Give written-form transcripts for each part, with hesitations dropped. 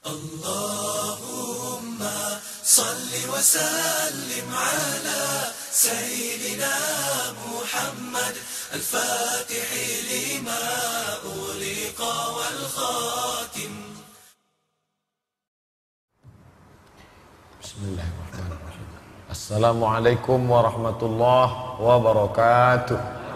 اللهم صل وسلم على سيدنا محمد الفاتح لما أغلق والخاتم. Bismillahirrahmanirrahim. Assalamualaikum warahmatullahi wabarakatuh.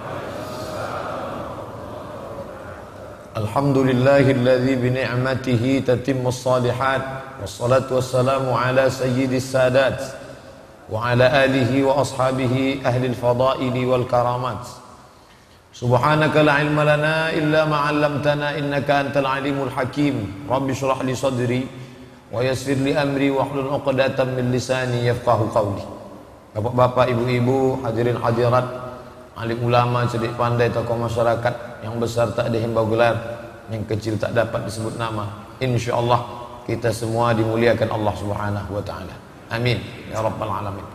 Alhamdulillahilladzi bi ni'matihi tatimmus shalihat. Wassalatu wassalamu ala sayyidis sadat wa ala alihi wa ashabihi ahlil fadaili wal karamat. Subhanaka la ilma lana illa ma 'allamtana innaka antal alimul hakim. Rabbi shrah li sadri wa yassir li amri wahlul 'uqdatam min lisani yafqahu qawli. Bapak-bapak, ibu-ibu, hadirin hadirat, alim ulama, cerdik pandai, tokoh masyarakat, yang besar tak dihimbau gelar, yang kecil tak dapat disebut nama. Insyaallah kita semua dimuliakan Allah Subhanahu wa taala. Amin ya rabbal alamin.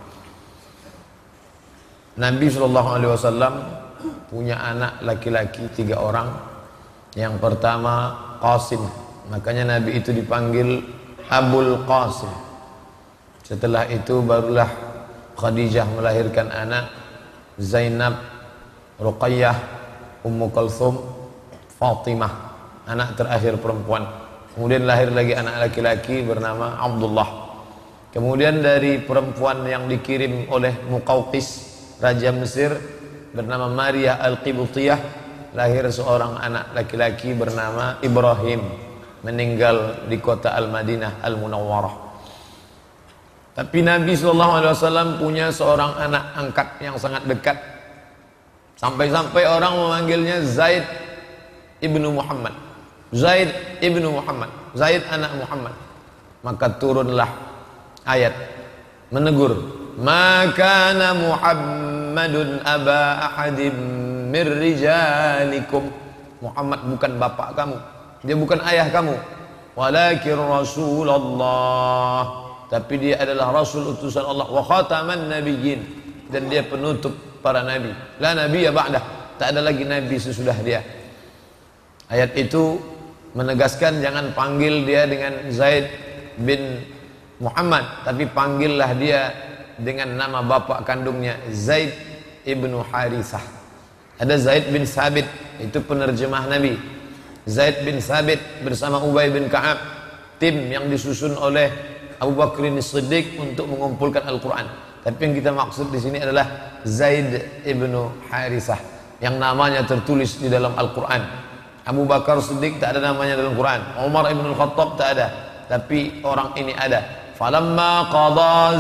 Nabi sallallahu alaihi wasallam punya anak laki-laki 3 orang. Yang pertama Qasim, makanya Nabi itu dipanggil Abul Qasim. Setelah itu barulah Khadijah melahirkan anak Zainab, Ruqayyah, Ummu Kulthum, Fatimah, anak terakhir perempuan. Kemudian lahir lagi anak laki-laki bernama Abdullah. Kemudian dari perempuan yang dikirim oleh Muqawqis, Raja Mesir, bernama Maria Al-Qibtiyah, lahir seorang anak laki-laki bernama Ibrahim, meninggal di kota Al-Madinah Al-Munawwarah. Tapi Nabi SAW punya seorang anak angkat yang sangat dekat, sampai-sampai orang memanggilnya Zaid ibnu Muhammad. Zaid ibnu Muhammad, Zaid anak Muhammad. Maka turunlah ayat menegur, maka kana Muhammadun aba ahadim mir rijalikum. Muhammad bukan bapak kamu, dia bukan ayah kamu. Walakin Rasulullah, tapi dia adalah Rasul utusan Allah. Wa khataman nabiyyin, dan dia penutup para nabi. La nabiyya ba'dah, tak ada lagi nabi sesudah dia. Ayat itu menegaskan jangan panggil dia dengan Zaid bin Muhammad, tapi panggillah dia dengan nama bapak kandungnya, Zaid ibnu Harithah. Ada Zaid bin Sabit, itu penerjemah Nabi. Zaid bin Sabit bersama Ubay bin Ka'ab, tim yang disusun oleh Abu Bakr As-Siddiq untuk mengumpulkan Al-Quran. Tapi yang kita maksud di sini adalah Zaid ibnu Harithah, yang namanya tertulis di dalam Al-Quran. Abu Bakar Siddiq tak ada namanya dalam Quran. Umar ibn Al-Khattab tak ada, tapi orang ini ada. Falamma qada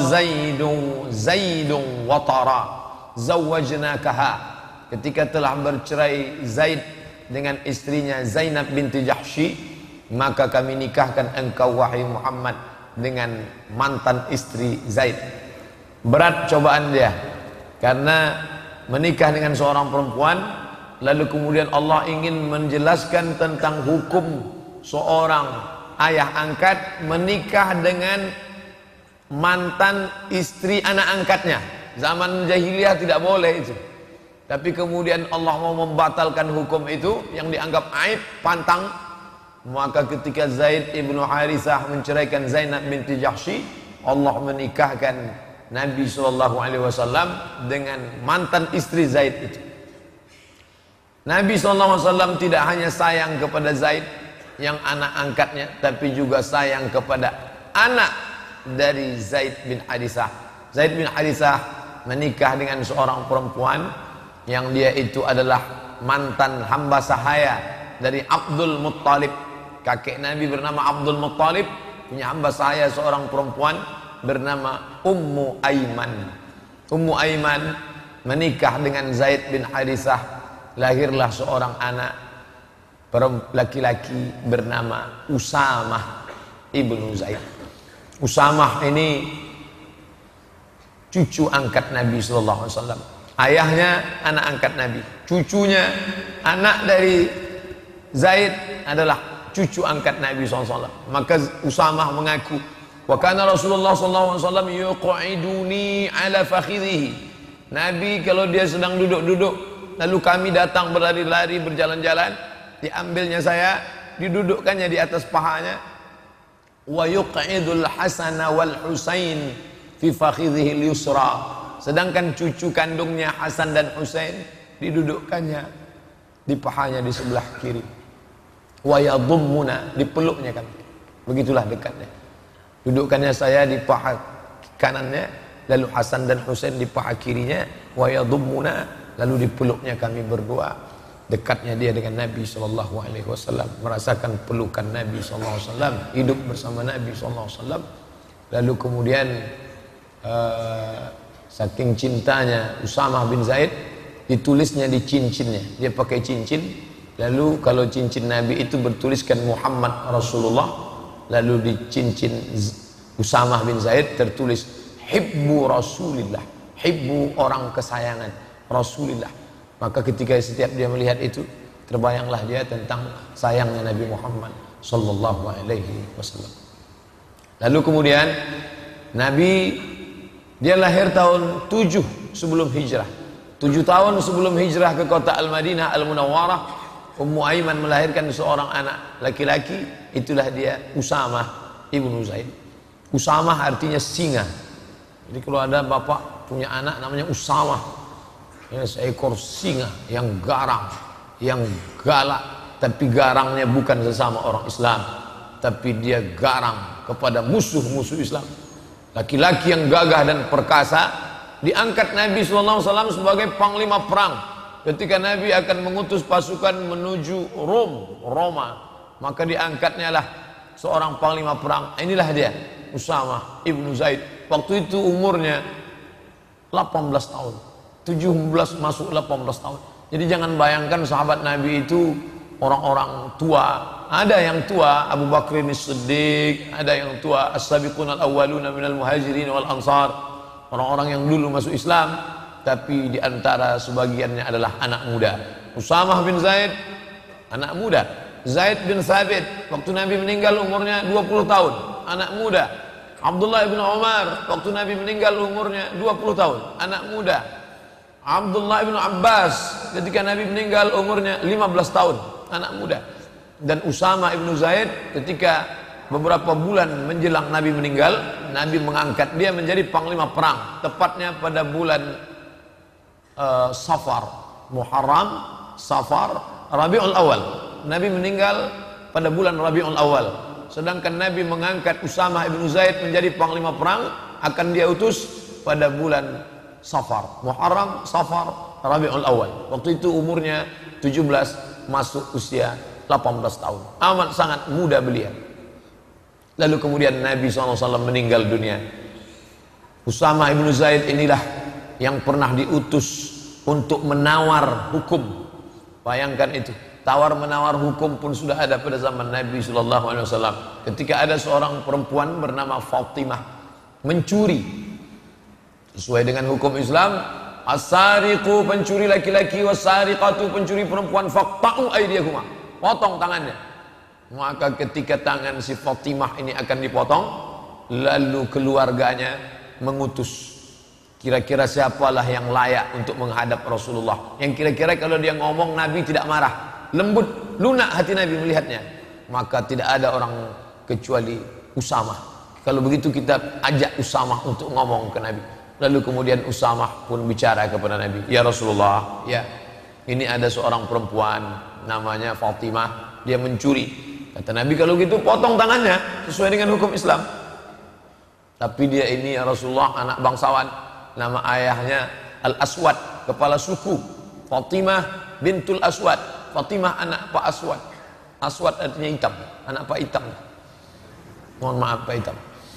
Zaidun watara zawwajnakaha. Ketika telah bercerai Zaid dengan istrinya Zainab binti Jahsy, maka kami nikahkan engkau wahai Muhammad dengan mantan istri Zaid. Berat cobaan dia, karena menikah dengan seorang perempuan, lalu kemudian Allah ingin menjelaskan tentang hukum seorang ayah angkat menikah dengan mantan istri anak angkatnya. Zaman jahiliyah tidak boleh itu, tapi kemudian Allah mau membatalkan hukum itu yang dianggap aib, pantang. Maka ketika Zaid ibnu Harithah menceraikan Zainab binti Jahsy, Allah menikahkan Nabi SAW dengan mantan istri Zaid itu. Nabi SAW tidak hanya sayang kepada Zaid yang anak angkatnya, tapi juga sayang kepada anak dari Zaid bin Harithah. Zaid bin Harithah menikah dengan seorang perempuan yang dia itu adalah mantan hamba sahaya dari Abdul Muttalib. Kakek Nabi bernama Abdul Muttalib punya hamba sahaya seorang perempuan bernama Ummu Aiman. Ummu Aiman menikah dengan Zaid bin Harithah, lahirlah seorang anak laki-laki bernama Usamah ibnu Zaid. Usamah ini cucu angkat Nabi SAW. Ayahnya anak angkat Nabi, cucunya anak dari Zaid adalah cucu angkat Nabi SAW. Maka Usamah mengaku, wa kana Rasulullah SAW yuq'iduni ala fakhidhihi. Nabi kalau dia sedang duduk-duduk, lalu kami datang berlari-lari berjalan-jalan, diambilnya saya, didudukkannya di atas pahanya. wa yuq'idul Hasan wal Husain fi fakhidhihi al-yusra. Sedangkan cucu kandungnya Hasan dan Husain didudukkannya di pahanya di sebelah kiri. Wa yadhummuna, dipeluknya kan. Begitulah dekatnya. Dudukkannya saya di paha kanannya, lalu Hasan dan Husain di paha kirinya. Wa yadhummuna, lalu dipeluknya kami berdua. Dekatnya dia dengan Nabi SAW, merasakan pelukan Nabi SAW, hidup bersama Nabi SAW. Lalu kemudian saking cintanya Usamah bin Zaid, ditulisnya di cincinnya. Dia pakai cincin, lalu kalau cincin Nabi itu bertuliskan Muhammad Rasulullah, lalu di cincin Usamah bin Zaid tertulis Hibbu Rasulillah, Hibbu orang kesayangan Rasulillah. Maka ketika setiap dia melihat itu, terbayanglah dia tentang sayangnya Nabi Muhammad sallallahu alaihi wasallam. Lalu kemudian Nabi, dia lahir tahun 7 sebelum hijrah. 7 tahun sebelum hijrah ke kota Al-Madinah Al-Munawwarah, Ummu Aiman melahirkan seorang anak laki-laki. Itulah dia Usamah ibnu Zaid. Usamah artinya singa. Jadi kalau ada bapak punya anak namanya Usamah, ya, seekor singa yang garang, yang galak. Tapi garangnya bukan sesama orang Islam, tapi dia garang kepada musuh-musuh Islam. Laki-laki yang gagah dan perkasa. Diangkat Nabi SAW sebagai panglima perang ketika Nabi akan mengutus pasukan menuju Roma. Maka diangkatnya lah seorang panglima perang. Inilah dia Usamah ibnu Zaid. Waktu itu umurnya 18 tahun, 17 masuk 18 tahun. Jadi jangan bayangkan sahabat Nabi itu orang-orang tua. Ada yang tua, Abu Bakr As-Siddiq, ada yang tua As-Sabiqun Al-Awwaluna minal Muhajirin wal Ansar, orang-orang yang dulu masuk Islam, tapi di antara sebagiannya adalah anak muda. Usamah bin Zaid, anak muda. Zaid bin Thabit, waktu Nabi meninggal umurnya 20 tahun, anak muda. Abdullah bin Umar, waktu Nabi meninggal umurnya 20 tahun, anak muda. Abdullah bin Abbas, ketika Nabi meninggal umurnya 15 tahun, anak muda. Dan Usamah ibnu Zaid, ketika beberapa bulan menjelang Nabi meninggal, Nabi mengangkat dia menjadi panglima perang. Tepatnya pada bulan Safar, Muharram, Safar, Rabiul Awal. Nabi meninggal pada bulan Rabiul Awal. Sedangkan Nabi mengangkat Usamah ibnu Zaid menjadi panglima perang, akan dia utus pada bulan Safar, Muharram, Safar, Rabiul Awal. Waktu itu umurnya 17, masuk usia 18 tahun. Amat sangat muda beliau. Lalu kemudian Nabi SAW meninggal dunia. Usamah ibnu Zaid inilah yang pernah diutus untuk menawar hukum. Bayangkan itu, tawar menawar hukum pun sudah ada pada zaman Nabi SAW. Ketika ada seorang perempuan bernama Fatimah mencuri sesuai dengan hukum Islam, as-sariqu pencuri laki-laki, was-sariqatu pencuri perempuan, faqta'u aydiyahuma, potong tangannya. Maka ketika tangan si Fatimah ini akan dipotong, lalu keluarganya mengutus, kira-kira siapalah yang layak untuk menghadap Rasulullah, yang kira-kira kalau dia ngomong Nabi tidak marah, lembut, lunak hati Nabi melihatnya. Maka tidak ada orang kecuali Usamah. Kalau begitu kita ajak Usamah untuk ngomong ke Nabi. Lalu kemudian Usamah pun bicara kepada Nabi, ya Rasulullah, ya, ini ada seorang perempuan namanya Fatimah, dia mencuri. Kata Nabi, kalau gitu potong tangannya sesuai dengan hukum Islam. Tapi dia ini ya Rasulullah anak bangsawan, nama ayahnya Al-Aswad, kepala suku. Fatimah bintul Aswad, Fatimah anak Pak Aswad. Aswad artinya hitam, anak Pak Hitam. Mohon maaf Pak Hitam.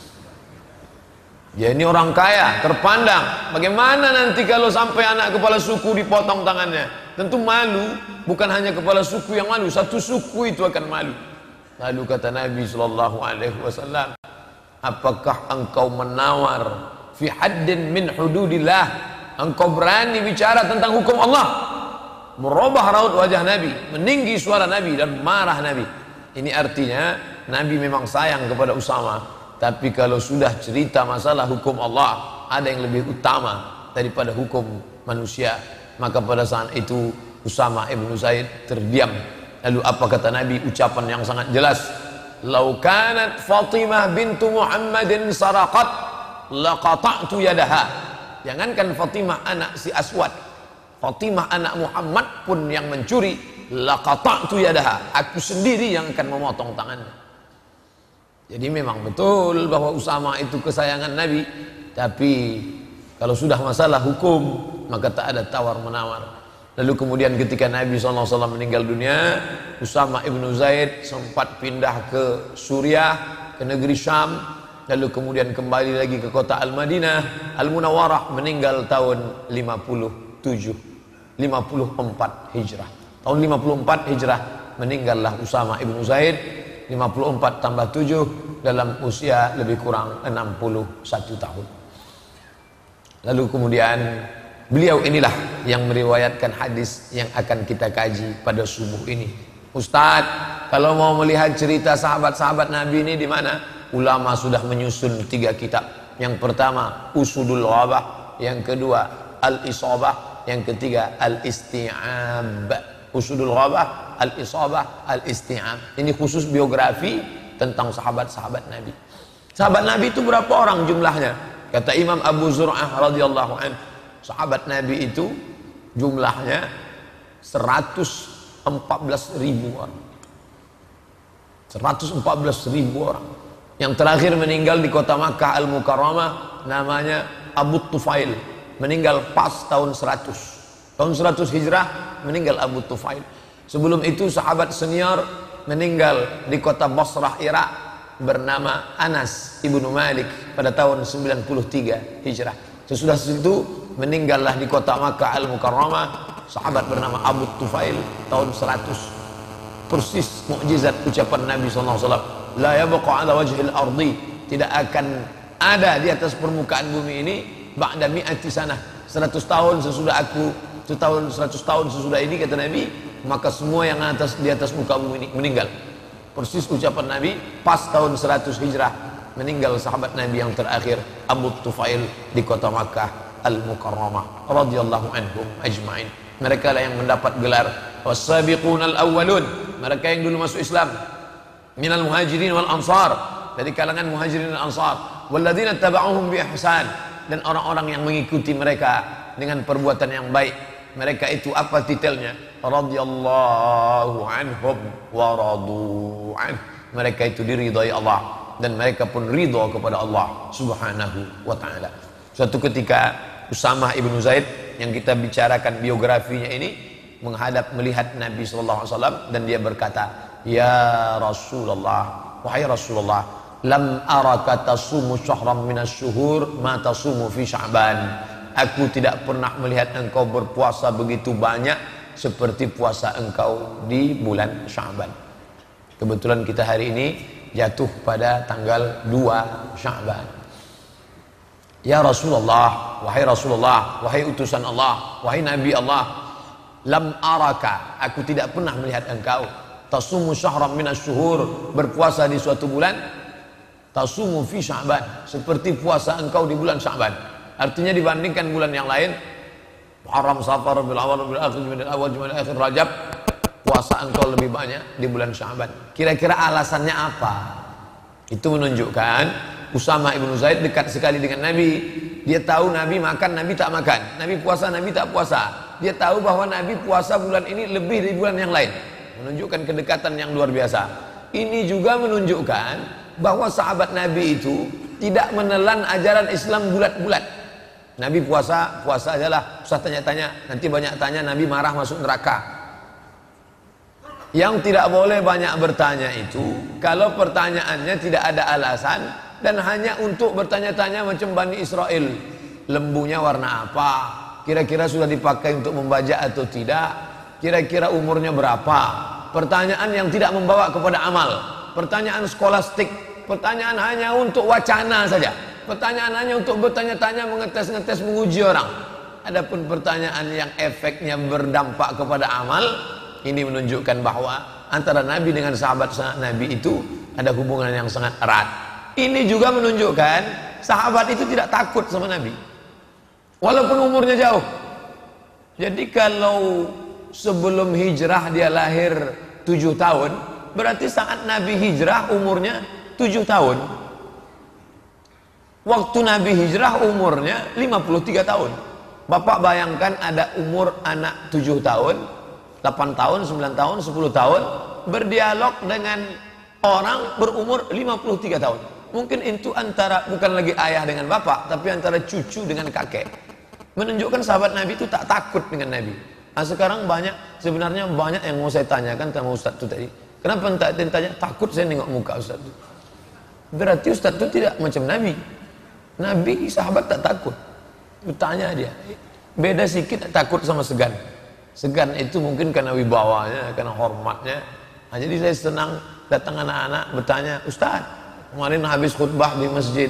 Dia ini orang kaya, terpandang. Bagaimana nanti kalau sampai anak kepala suku dipotong tangannya? Tentu malu. Bukan hanya kepala suku yang malu, satu suku itu akan malu. Lalu kata Nabi SAW, apakah engkau menawar fi haddin min hududillah? Engkau berani bicara tentang hukum Allah? Merubah raut wajah Nabi, meninggi suara Nabi dan marah Nabi. Ini artinya Nabi memang sayang kepada Usamah. Tapi kalau sudah cerita masalah hukum Allah, ada yang lebih utama daripada hukum manusia. Maka pada saat itu Usamah ibnu Zaid terdiam. Lalu apa kata Nabi? Ucapan yang sangat jelas. "Lau kanat Fatimah bintu Muhammadin saraqat laqata'tu yadaha." Jangankan Fatimah anak si Aswad, Fatimah anak Muhammad pun yang mencuri, laqata'tu yadaha, aku sendiri yang akan memotong tangannya. Jadi memang betul bahwa Usama itu kesayangan Nabi, tapi kalau sudah masalah hukum maka tak ada tawar menawar. Lalu kemudian ketika Nabi SAW meninggal dunia, Usama ibnu Zaid sempat pindah ke Suriah, ke negeri Syam, lalu kemudian kembali lagi ke kota Al-Madinah Al-Munawwarah, meninggal tahun 54 Hijrah. Tahun 54 Hijrah meninggallah Usama ibnu Zaid, 54 tambah 7 dalam usia lebih kurang 61 tahun. Lalu kemudian beliau inilah yang meriwayatkan hadis yang akan kita kaji pada subuh ini. Ustadz, kalau mau melihat cerita sahabat-sahabat Nabi ini di mana? Ulama sudah menyusun 3 kitab. Yang pertama Usudul Ghabah, yang kedua Al-Isabah, yang ketiga Al-Isti'ab. Usudul Ghabah, Al-Isabah, Al-Isti'ab. Ini khusus biografi tentang sahabat-sahabat Nabi. Sahabat Nabi itu berapa orang jumlahnya? Kata Imam Abu Zur'ah radhiyallahu anhu, sahabat Nabi itu jumlahnya 114.000 orang. 114.000 orang. Yang terakhir meninggal di kota Makkah Al-Mukarramah namanya Abu Tufail, meninggal pas tahun 100. Tahun 100 Hijrah meninggal Abu Tufail. Sebelum itu sahabat senior meninggal di kota Basrah, Irak, bernama Anas ibnu Malik pada tahun 93 Hijrah. Sesudah itu meninggallah di kota Makkah Al-Mukarramah sahabat bernama Abu Tufail tahun 100. Persis mukjizat ucapan Nabi SAW, la yabqa ala wajhil ardi, tidak akan ada di atas permukaan bumi ini ba'da mi'ati sanah, 100 tahun sesudah aku, 100 tahun sesudah ini, kata Nabi, maka semua yang di atas muka bumi ini meninggal. Persis ucapan Nabi, pas tahun 100 Hijrah meninggal sahabat Nabi yang terakhir Abu Tufail di kota Makkah Al-Mukarramah radhiyallahu anhum ajma'in. Mereka lah yang mendapat gelar was-sabiqunal awwalun, mereka yang dulu masuk Islam, minal muhajirin wal ansar, dari kalangan muhajirin dan ansar, walladzina taba'uhum bi ihsan, dan orang-orang yang mengikuti mereka dengan perbuatan yang baik. Mereka itu apa titelnya? Radhiyallahu anhum wa radu an. Mereka itu diridhai Allah dan mereka pun ridha kepada Allah Subhanahu wa taala. Suatu ketika Usamah ibnu Zaid yang kita bicarakan biografinya ini melihat Nabi sallallahu alaihi wasallam dan dia berkata, "Ya Rasulullah, wahai Rasulullah, lam araka tasumu syahran minasyuhur ma tasumu fi Sya'ban." Aku tidak pernah melihat engkau berpuasa begitu banyak seperti puasa engkau di bulan Sya'ban. Kebetulan kita hari ini jatuh pada tanggal 2 Sya'ban. Ya Rasulullah, wahai Rasulullah, wahai utusan Allah, wahai Nabi Allah, lam araka, aku tidak pernah melihat engkau tasumu syahran minasyuhur, berpuasa di suatu bulan, tasumu fi Sya'ban, seperti puasa engkau di bulan Sya'ban. Artinya dibandingkan bulan yang lain, Muharram, Safar, Rabiul Awal, Rabiul Akhir, Jumadil Awal, Jumadil Akhir, Rajab, puasa engkau lebih banyak di bulan Sya'ban. Kira-kira alasannya apa? Itu menunjukkan Usama ibnu Zaid dekat sekali dengan Nabi. Dia tahu Nabi makan, Nabi tak makan, Nabi puasa, Nabi tak puasa. Dia tahu bahwa Nabi puasa bulan ini lebih dari bulan yang lain, menunjukkan kedekatan yang luar biasa. Ini juga menunjukkan bahwa sahabat Nabi itu tidak menelan ajaran Islam bulat-bulat. Nabi puasa, puasa ajalah, usah tanya-tanya, nanti banyak tanya Nabi marah masuk neraka. Yang tidak boleh banyak bertanya itu kalau pertanyaannya tidak ada alasan dan hanya untuk bertanya-tanya macam Bani Israel. Lembunya warna apa? Kira-kira sudah dipakai untuk membajak atau tidak? Kira-kira umurnya berapa? Pertanyaan yang tidak membawa kepada amal. Pertanyaan skolastik. Pertanyaan hanya untuk wacana saja. Pertanyaan hanya untuk bertanya-tanya, mengetes-ngetes, menguji orang. Adapun pertanyaan yang efeknya berdampak kepada amal, ini menunjukkan bahwa antara Nabi dengan sahabat Nabi itu ada hubungan yang sangat erat. Ini juga menunjukkan sahabat itu tidak takut sama Nabi walaupun umurnya jauh. Jadi kalau sebelum hijrah dia lahir 7 tahun, Berarti saat Nabi hijrah umurnya 7 tahun. Waktu Nabi hijrah umurnya 53 tahun. Bapak bayangkan ada umur anak 7 tahun, 8 tahun, 9 tahun, 10 tahun berdialog dengan orang berumur 53 tahun. Mungkin itu antara bukan lagi ayah dengan bapak, tapi antara cucu dengan kakek. Menunjukkan sahabat Nabi itu tak takut dengan Nabi. Nah, sekarang sebenarnya banyak yang mau saya tanyakan sama Ustaz itu tadi. Kenapa tak tanya? Takut saya nengok muka Ustaz itu. Berarti Ustaz itu tidak macam Nabi. Nabi sahabat tak takut. Bertanya dia. Beda sedikit takut sama segan. Segan itu mungkin karena wibawanya, karena hormatnya. Nah, jadi saya senang datang anak-anak bertanya, Ustaz, kemarin habis khutbah di masjid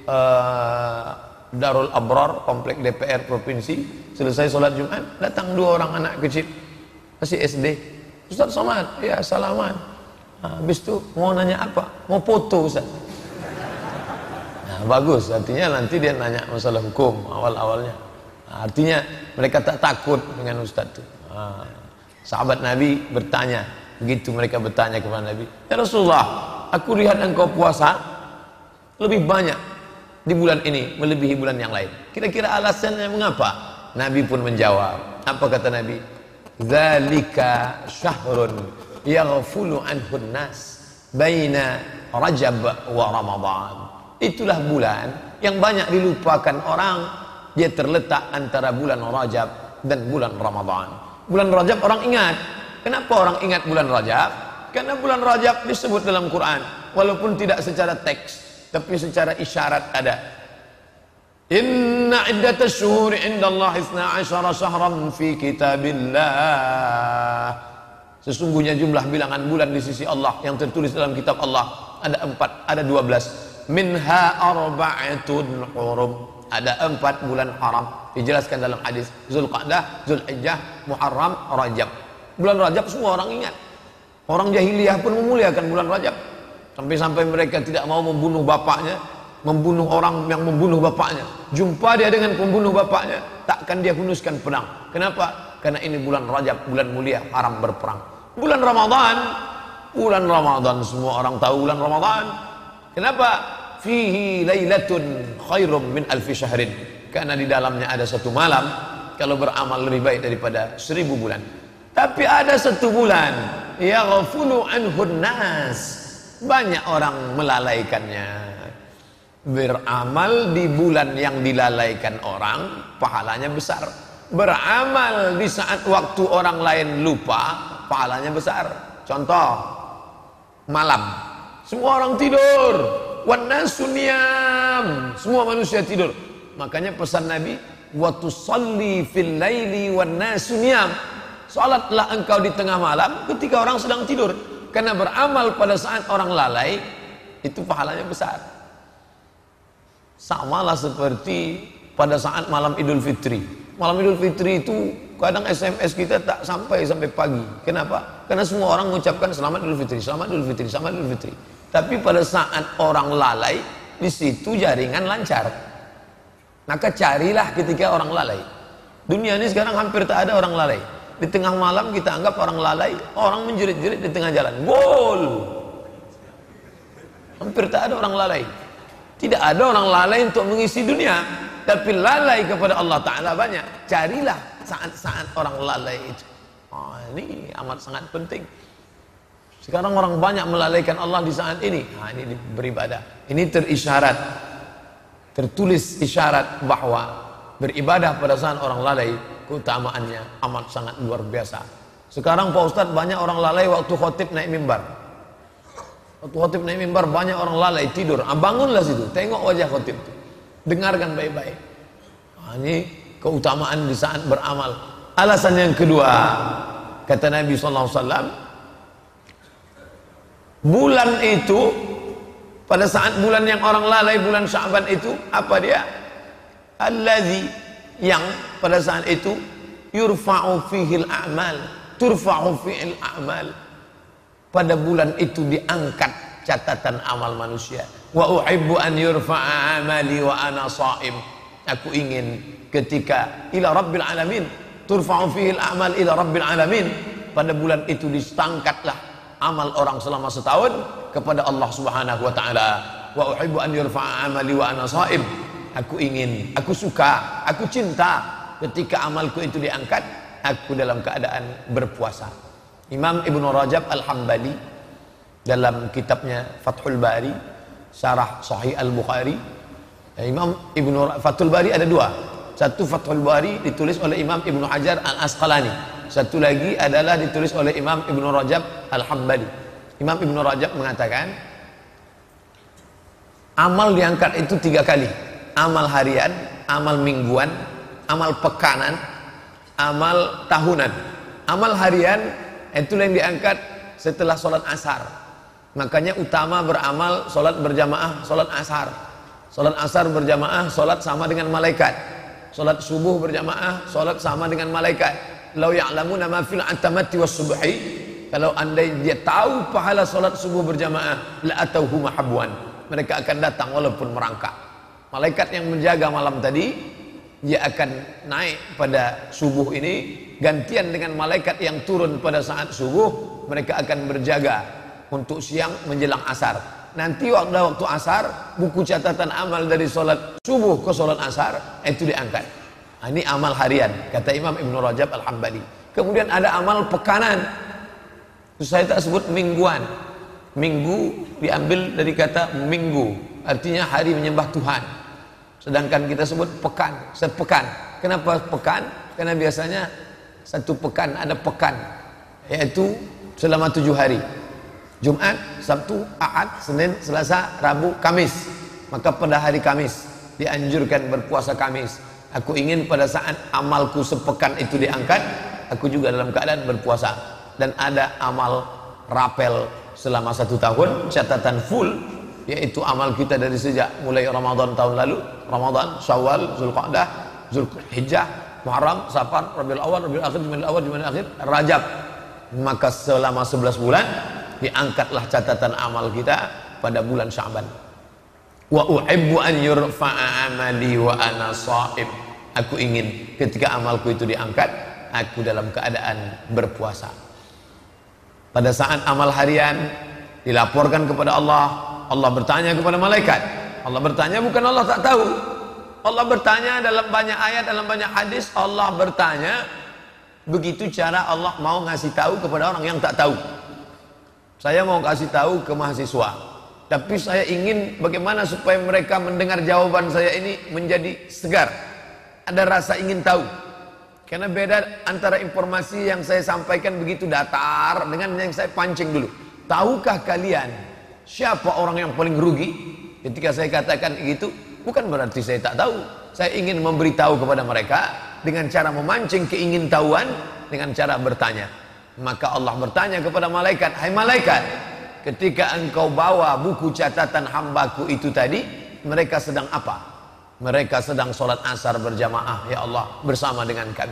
Darul Abrar, komplek DPR provinsi, selesai sholat Jumat, datang 2 orang anak kecil, masih SD. Ustaz Somad, ya salaman. Nah, habis itu mau nanya apa? Mau foto Ustaz. Nah, bagus, artinya nanti dia nanya masalah hukum awal-awalnya. Nah, artinya mereka tak takut dengan Ustaz itu. Nah, sahabat Nabi bertanya, begitu mereka bertanya kepada Nabi, ya Rasulullah, aku lihat engkau puasa lebih banyak di bulan ini melebihi bulan yang lain. Kira-kira alasannya mengapa? Nabi pun menjawab. Apa kata Nabi? Dzalika syahrun yaghfulu anhun nas baina Rajab wa Ramadan. Itulah bulan yang banyak dilupakan orang. Dia terletak antara bulan Rajab dan bulan Ramadan. Bulan Rajab orang ingat. Kenapa orang ingat bulan Rajab? Karena bulan Rajab disebut dalam Quran, walaupun tidak secara teks, tapi secara isyarat ada. Inna iddatash syuhuri indallahi 12 syahran fi kitabillah. Sesungguhnya jumlah bilangan bulan di sisi Allah yang tertulis dalam kitab Allah ada 4, ada 12. Minha arba'atun hurum. Ada 4 bulan haram. Dijelaskan dalam hadis Zulqa'dah, Zulhijjah, Muharram, Rajab. Bulan Rajab semua orang ingat. Orang jahiliyah pun memuliakan bulan Rajab. Sampai-sampai mereka tidak mau membunuh bapaknya, membunuh orang yang membunuh bapaknya. Jumpa dia dengan pembunuh bapaknya, takkan dia hunuskan pedang. Kenapa? Karena ini bulan Rajab, bulan mulia, haram berperang. Bulan Ramadan semua orang tahu bulan Ramadan. Kenapa? Fihi lailatun khairum min alfi syahrin. Karena di dalamnya ada 1 malam, kalau beramal lebih baik daripada 1000 bulan. Tapi ada 1 bulan, yaghfulu anhun nas. Banyak orang melalaikannya. Beramal di bulan yang dilalaikan orang, pahalanya besar. Beramal di saat waktu orang lain lupa, pahalanya besar. Contoh, malam, semua orang tidur, wan nasu niyam, semua manusia tidur. Makanya pesan Nabi, wa tusalli fil laili wan nasu niyam. Salatlah engkau di tengah malam ketika orang sedang tidur. Karena beramal pada saat orang lalai itu pahalanya besar. Samalah seperti pada saat malam Idul Fitri. Malam Idul Fitri itu kadang SMS kita tak sampai pagi. Kenapa? Karena semua orang mengucapkan selamat Idul Fitri, selamat Idul Fitri, selamat Idul Fitri. Tapi pada saat orang lalai, di situ jaringan lancar. Maka carilah ketika orang lalai. Dunia ini sekarang hampir tak ada orang lalai. Di tengah malam kita anggap orang lalai, orang menjerit-jerit di tengah jalan. Gol! Hampir tak ada orang lalai. Tidak ada orang lalai untuk mengisi dunia, tapi lalai kepada Allah Ta'ala banyak. Carilah saat-saat orang lalai itu. Ini amat sangat penting. Sekarang orang banyak melalaikan Allah di saat ini. Ini beribadah. Ini terisyarat, tertulis isyarat bahwa beribadah pada saat orang lalai keutamaannya amat sangat luar biasa. Sekarang Pak Ustadz banyak orang lalai waktu khotib naik mimbar. Waktu khotib naik mimbar banyak orang lalai tidur. Bangunlah situ, tengok wajah khotib itu, dengarkan baik-baik. Ini keutamaan di saat beramal. Alasan yang kedua, kata Nabi SAW, bulan itu, pada saat bulan yang orang lalai, bulan Sya'ban itu, apa dia? Allazi, yang pada saat itu yurfa'u fihil a'mal, turfa'u fihil a'mal. Pada bulan itu diangkat catatan amal manusia. Wa uhibbu an yurfa'a amali wa ana sha'im. Aku ingin ketika ila rabbil alamin, turfa'u fihil a'mal ila rabbil alamin. Pada bulan itu diangkatlah amal orang selama setahun kepada Allah Subhanahu wa taala. Wa uhibbu an yurfa'a amali wa ana shaim. Aku ingin, aku suka, aku cinta ketika amalku itu diangkat, aku dalam keadaan berpuasa. Imam Ibnu Rajab Al-Hambali dalam kitabnya Fathul Bari, Syarah Sahih Al-Bukhari. Imam Fathul Bari ada dua. Satu Fathul Bari ditulis oleh Imam Ibnu Hajar Al-Asqalani. Satu lagi adalah ditulis oleh Imam Ibnu Rajab Al-Hambali. Imam Ibnu Rajab mengatakan amal diangkat itu 3 kali. Amal harian, amal mingguan, amal pekanan, amal tahunan. Amal harian itulah yang diangkat setelah sholat asar. Makanya utama beramal sholat berjamaah, sholat asar. Sholat asar berjamaah, sholat sama dengan malaikat. Sholat subuh berjamaah, sholat sama dengan malaikat. Lau ya'lamuna ma fil atamati was subhi, kalau andai dia tahu pahala sholat subuh berjamaah, la atauhu mahabwan, mereka akan datang walaupun merangkak. Malaikat yang menjaga malam tadi, dia akan naik pada subuh ini, gantian dengan malaikat yang turun pada saat subuh. Mereka akan berjaga untuk siang menjelang asar. Nanti waktu asar, buku catatan amal dari sholat subuh ke sholat asar itu diangkat. Ini amal harian, kata Imam Ibnu Rajab Al-Hambali. Kemudian ada amal pekanan, itu saya tak sebut mingguan. Minggu diambil dari kata minggu, artinya hari menyembah Tuhan. Sedangkan kita sebut pekan, sepekan. Kenapa pekan? Karena biasanya satu pekan ada pekan, yaitu selama 7 hari. Jumat, Sabtu, Ahad, Senin, Selasa, Rabu, Kamis. Maka pada hari Kamis dianjurkan berpuasa Kamis. Aku ingin pada saat amalku sepekan itu diangkat, aku juga dalam keadaan berpuasa. Dan ada amal rapel selama 1 tahun, catatan full, yaitu amal kita dari sejak mulai Ramadan tahun lalu, Ramadan, Syawal, Zulqa'dah, Zulhijjah, Muharram, Safar, Rabiul Awal, Rabiul Akhir, Jumadil Awal, Jumadil Akhir, Rajab. Maka selama 11 bulan diangkatlah catatan amal kita pada bulan Sya'ban. Wa uhibbu an yurfa'a amali wa ana shaim. Aku ingin ketika amalku itu diangkat, aku dalam keadaan berpuasa. Pada saat amal harian dilaporkan kepada Allah, Allah bertanya kepada malaikat. Allah bertanya bukan Allah tak tahu. Allah bertanya dalam banyak ayat, dalam banyak hadis. Allah bertanya, begitu cara Allah mau ngasih tahu kepada orang yang tak tahu. Saya mau kasih tahu ke mahasiswa, tapi saya ingin bagaimana supaya mereka mendengar jawaban saya ini menjadi segar, ada rasa ingin tahu. Karena beda antara informasi yang saya sampaikan begitu datar dengan yang saya pancing dulu. Tahukah kalian siapa orang yang paling rugi? Ketika saya katakan begitu, bukan berarti saya tak tahu. Saya ingin memberitahu kepada mereka dengan cara memancing keingintahuan, dengan cara bertanya. Maka Allah bertanya kepada malaikat, hai malaikat, ketika engkau bawa buku catatan hambaku itu tadi, mereka sedang apa? Mereka sedang sholat asar berjamaah, ya Allah, bersama dengan kami.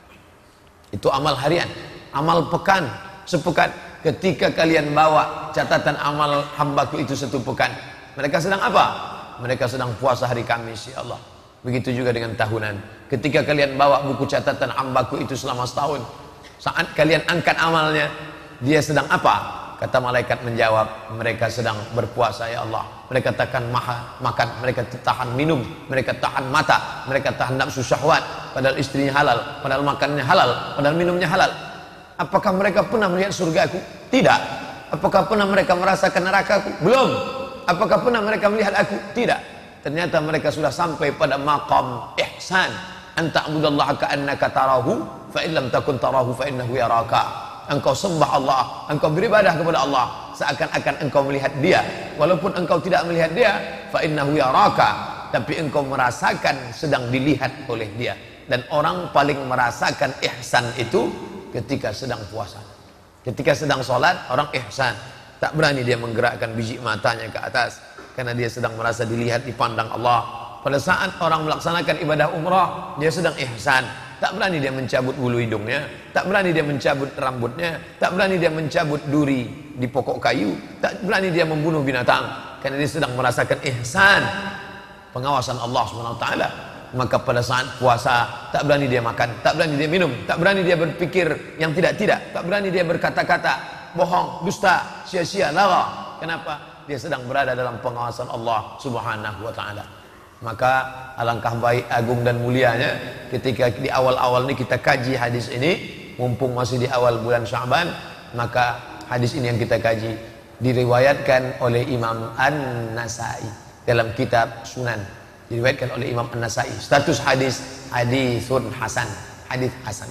Itu amal harian. Amal pekan, sepekan. Ketika kalian bawa catatan amal hambaku itu 1 pekan, mereka sedang apa? Mereka sedang puasa hari Kamis, ya Allah. Begitu juga dengan tahunan. Ketika kalian bawa buku catatan hambaku itu selama setahun, saat kalian angkat amalnya, dia sedang apa? Kata malaikat menjawab, mereka sedang berpuasa, ya Allah. Mereka tahan makan, mereka tahan minum, mereka tahan mata, mereka tahan nafsu syahwat. Padahal istrinya halal, padahal makannya halal, padahal minumnya halal. Apakah mereka pernah melihat surgaku? Tidak. Apakah pernah mereka merasakan nerakaku? Belum. Apakah pernah mereka melihat aku? Tidak. Ternyata mereka sudah sampai pada maqam ihsan. Anta'budallaha ka'annaka tarahu, fa in lam takun tarahu fa innahu yaraka. Engkau sembah Allah, engkau beribadah kepada Allah seakan-akan engkau melihat dia, walaupun engkau tidak melihat dia, fa innahu yaraka, tapi engkau merasakan sedang dilihat oleh dia. Dan orang paling merasakan ihsan itu ketika sedang puasa. Ketika sedang sholat, orang ihsan, tak berani dia menggerakkan biji matanya ke atas karena dia sedang merasa dilihat, dipandang Allah. Pada saat orang melaksanakan ibadah umrah, dia sedang ihsan. Tak berani dia mencabut bulu hidungnya, tak berani dia mencabut rambutnya, tak berani dia mencabut duri di pokok kayu, tak berani dia membunuh binatang, karena dia sedang merasakan ihsan, pengawasan Allah SWT. Maka pada saat puasa, tak berani dia makan, tak berani dia minum, tak berani dia berpikir yang tidak-tidak, tak berani dia berkata-kata bohong, dusta, sia-sia, lara. Kenapa? Dia sedang berada dalam pengawasan Allah Subhanahu wa taala. Maka alangkah baik, agung dan mulianya ketika di awal-awal ini kita kaji hadis ini, mumpung masih di awal bulan Sya'ban, maka hadis ini yang kita kaji diriwayatkan oleh Imam An-Nasai dalam kitab Sunan. Diriwayatkan oleh Imam An-Nasai. Status hadis hadisun hasan, hadis hasan.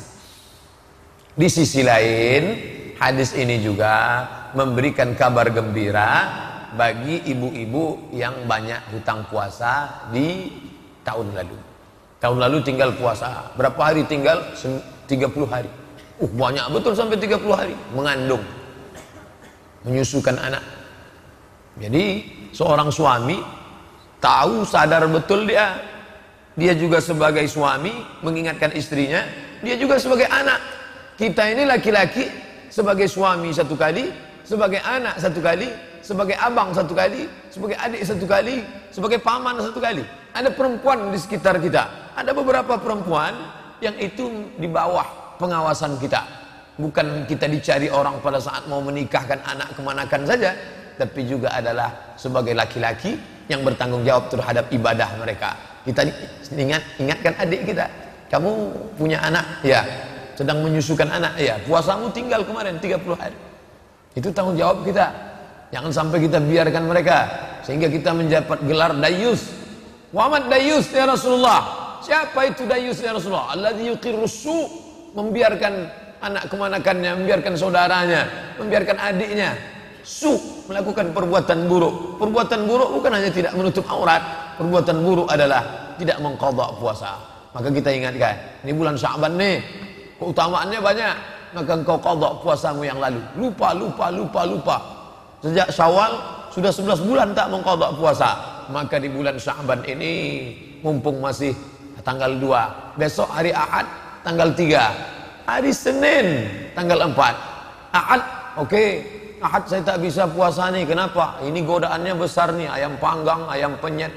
Di sisi lain, hadis ini juga memberikan kabar gembira bagi ibu-ibu yang banyak hutang puasa di tahun lalu. Tahun lalu tinggal puasa, berapa hari tinggal? 30 hari. Banyak betul sampai 30 hari mengandung, menyusukan anak. Jadi seorang suami tahu, sadar betul dia juga sebagai suami mengingatkan istrinya, dia juga sebagai anak. Kita ini laki-laki sebagai suami satu kali, sebagai anak satu kali, sebagai abang satu kali, sebagai adik satu kali, sebagai paman satu kali. Ada perempuan di sekitar kita, ada beberapa perempuan yang itu di bawah pengawasan kita. Bukan kita dicari orang pada saat mau menikahkan anak kemanakan saja, tapi juga adalah sebagai laki-laki yang bertanggung jawab terhadap ibadah mereka. Kita ingatkan adik kita, kamu punya anak, ya, sedang menyusukan anak, ya, puasamu tinggal kemarin 30 hari. Itu tanggung jawab kita. Jangan sampai kita biarkan mereka sehingga kita mendapat gelar dayus. Muhammad dayus ya Rasulullah. Siapa itu dayus ya Rasulullah? Alladzi yuqirrus su, membiarkan anak kemanakannya, membiarkan saudaranya, membiarkan adiknya melakukan perbuatan buruk. Perbuatan buruk bukan hanya tidak menutup aurat, perbuatan buruk adalah tidak mengqadha puasa. Maka kita ingatkan, ini bulan Sya'ban nih, keutamaannya banyak, maka engkau qadha puasamu yang lalu. Lupa. Sejak Syawal sudah 11 bulan tak mengqadha puasa. Maka di bulan Sya'ban ini mumpung masih tanggal 2, besok hari Ahad tanggal 3, hari Senin tanggal 4. Ahad, oke. Ahad saya tak bisa puasa nih. Kenapa? Ini godaannya besar nih. Ayam panggang, ayam penyet,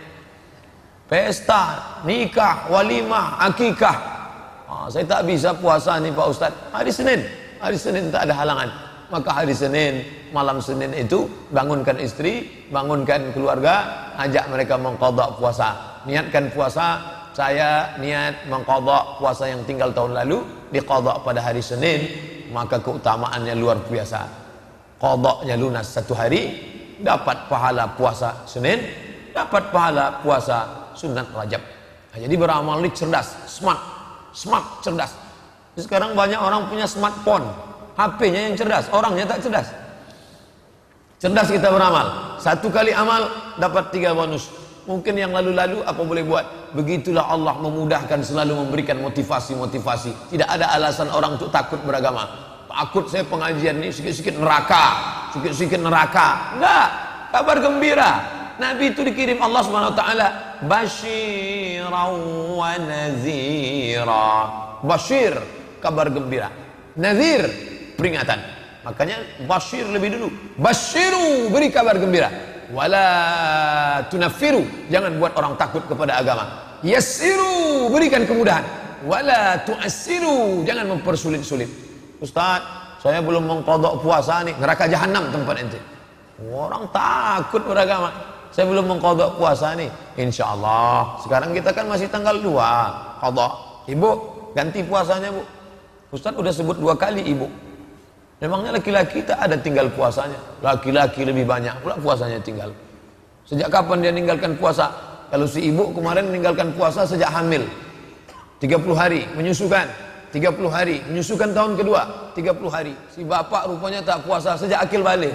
pesta, nikah, walimah, akikah. Saya tak bisa puasa nih Pak Ustaz. Hari Senin tak ada halangan. Maka hari Senin, malam Senin itu bangunkan istri, bangunkan keluarga, ajak mereka mengqadha puasa. Niatkan puasa. Saya niat mengqadha puasa yang tinggal tahun lalu, diqadha pada hari Senin, maka keutamaannya luar biasa. Qadha'nya lunas satu hari, dapat pahala puasa Senin, dapat pahala puasa sunat Rajab. Jadi beramal ini cerdas, smart cerdas. Sekarang banyak orang punya smartphone, HP-nya yang cerdas, orangnya tak cerdas. Cerdas kita beramal, satu kali amal dapat 3 bonus. Mungkin yang lalu-lalu apa boleh buat. Begitulah Allah memudahkan, selalu memberikan motivasi. Tidak ada alasan orang untuk takut beragama. Takut saya pengajian ini sikit-sikit neraka. Enggak, kabar gembira. Nabi itu dikirim Allah Subhanahu wa taala basyiran wa nazira. Basyir, kabar gembira. Nazir, peringatan. Makanya basyir lebih dulu. Basyiru, beri kabar gembira. Wala tunaffiru, jangan buat orang takut kepada agama. Yassiru, berikan kemudahan. Wala tu'assiru, jangan mempersulit-sulit. Ustaz, saya belum mengqadha puasa nih, neraka jahanam tempat ente. Orang takut beragama. Saya belum mengqadha puasa nih. Insyaallah. Sekarang kita kan masih tanggal 2 qadha. Ibu, ganti puasanya, Bu. Ustaz udah sebut 2 kali ibu. Memangnya laki-laki tak ada tinggal puasanya? Laki-laki lebih banyak pula puasanya tinggal. Sejak kapan dia meninggalkan puasa? Kalau si ibu kemarin meninggalkan puasa sejak hamil 30 hari, menyusukan 30 hari, menyusukan tahun kedua 30 hari. Si bapak rupanya tak puasa sejak akil balik.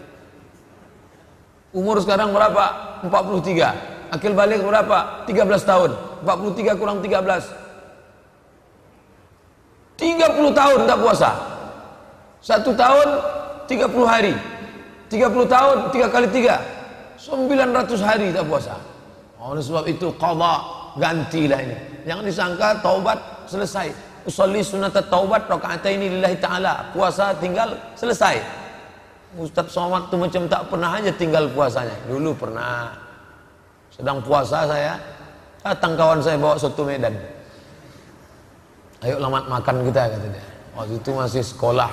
Umur sekarang berapa? 43. Akil balik berapa? 13 tahun. 43 kurang 13, 30 tahun tak puasa. 1 tahun 30 hari, 30 tahun 3 kali 3 900 hari tak puasa. Oleh sebab itu qadha, gantilah ini. Jangan disangka taubat selesai. Usolli sunat taubat rakaataini lillahi ta'ala. Puasa tinggal selesai. Ustaz Somad tu macam tak pernah aja tinggal puasanya. Dulu pernah. Sedang puasa saya, datang kawan saya bawa soto Medan. Ayo lamat makan kita, kata dia. Waktu itu masih sekolah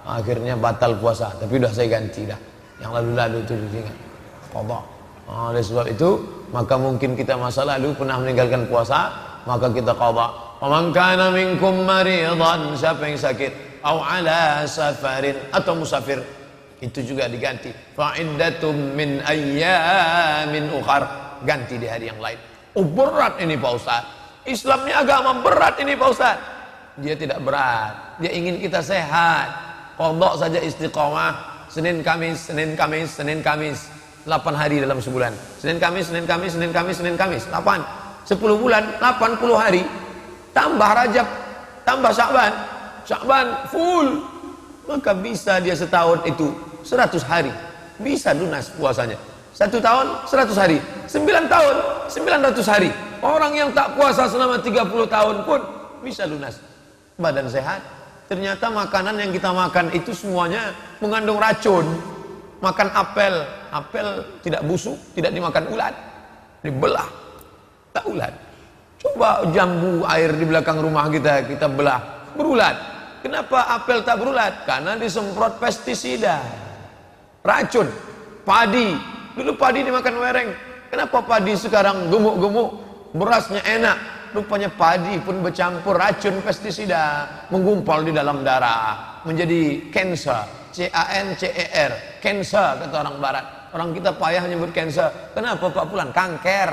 Akhirnya batal puasa, tapi udah saya ganti dah. Yang lalu-lalu itu diingat qada. Oleh sebab itu, maka mungkin kita masa lalu pernah meninggalkan puasa, maka kita qada. Wa man kana minkum maridan, siapa yang sakit, au ala safarin, atau musafir, itu juga diganti. Fa iddatum min ayyamin ukhar, ganti di hari yang lain. Oh berat ini Pak Ustaz. Islam ini agama berat ini Pak Ustaz. Dia tidak berat. Dia ingin kita sehat. Qada saja istiqamah. Senin Kamis, Senin Kamis, Senin Kamis. 8 hari dalam sebulan. Senin Kamis, Senin Kamis, Senin Kamis, Senin Kamis. 8. 10 bulan, 80 hari. Tambah Rajab, tambah Sya'ban. Sya'ban full. Maka bisa dia setahun itu 100 hari. Bisa lunas puasanya. 1 tahun 100 hari. 9 tahun 900 hari. Orang yang tak puasa selama 30 tahun pun bisa lunas. Badan sehat. Ternyata makanan yang kita makan itu semuanya mengandung racun. Makan apel, apel tidak busuk, tidak dimakan ulat, dibelah, tak ulat. Coba jambu air di belakang rumah kita belah, berulat. Kenapa apel tak berulat? Karena disemprot pestisida, racun. Padi, dulu padi dimakan wereng. Kenapa padi sekarang gemuk-gemuk, berasnya enak? Rupanya padi pun bercampur racun pestisida, menggumpal di dalam darah, menjadi cancer, C-A-N-C-E-R, cancer kata orang barat. Orang kita payah menyebut cancer. Kenapa Pak Fulan? Kanker.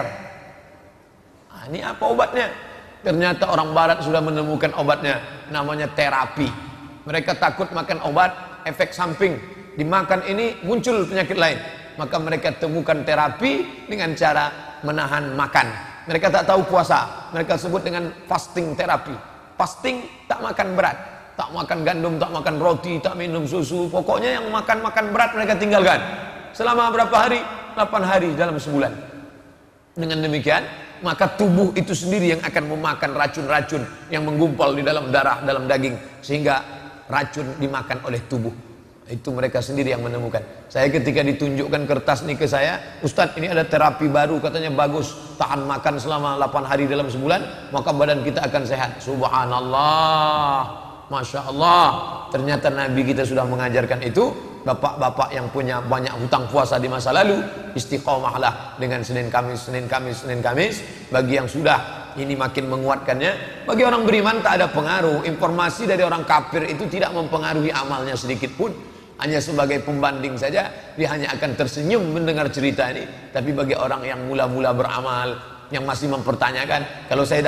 Nah, ini apa obatnya? Ternyata orang barat sudah menemukan obatnya, namanya terapi. Mereka takut makan obat, efek samping. Dimakan ini muncul penyakit lain. Maka mereka temukan terapi dengan cara menahan makan. Mereka tak tahu puasa, mereka sebut dengan fasting terapi. Fasting tak makan berat, tak makan gandum, tak makan roti, tak minum susu. Pokoknya yang makan berat mereka tinggalkan. Selama berapa hari? 8 hari dalam sebulan. Dengan demikian, maka tubuh itu sendiri yang akan memakan racun-racun yang menggumpal di dalam darah, dalam daging, sehingga racun dimakan oleh tubuh. Itu mereka sendiri yang menemukan. Saya ketika ditunjukkan kertas ini ke saya, Ustadz ini ada terapi baru, katanya bagus, tahan makan selama 8 hari dalam sebulan, maka badan kita akan sehat. Subhanallah, Masya Allah. Ternyata Nabi kita sudah mengajarkan itu. Bapak-bapak yang punya banyak hutang puasa di masa lalu, istiqomahlah dengan Senin Kamis, Senin Kamis, Senin Kamis. Bagi yang sudah, ini makin menguatkannya. Bagi orang beriman tak ada pengaruh. Informasi dari orang kafir itu tidak mempengaruhi amalnya sedikit pun. Hanya sebagai pembanding saja, dia hanya akan tersenyum mendengar cerita ini. Tapi bagi orang yang mula-mula beramal, yang masih mempertanyakan, kalau saya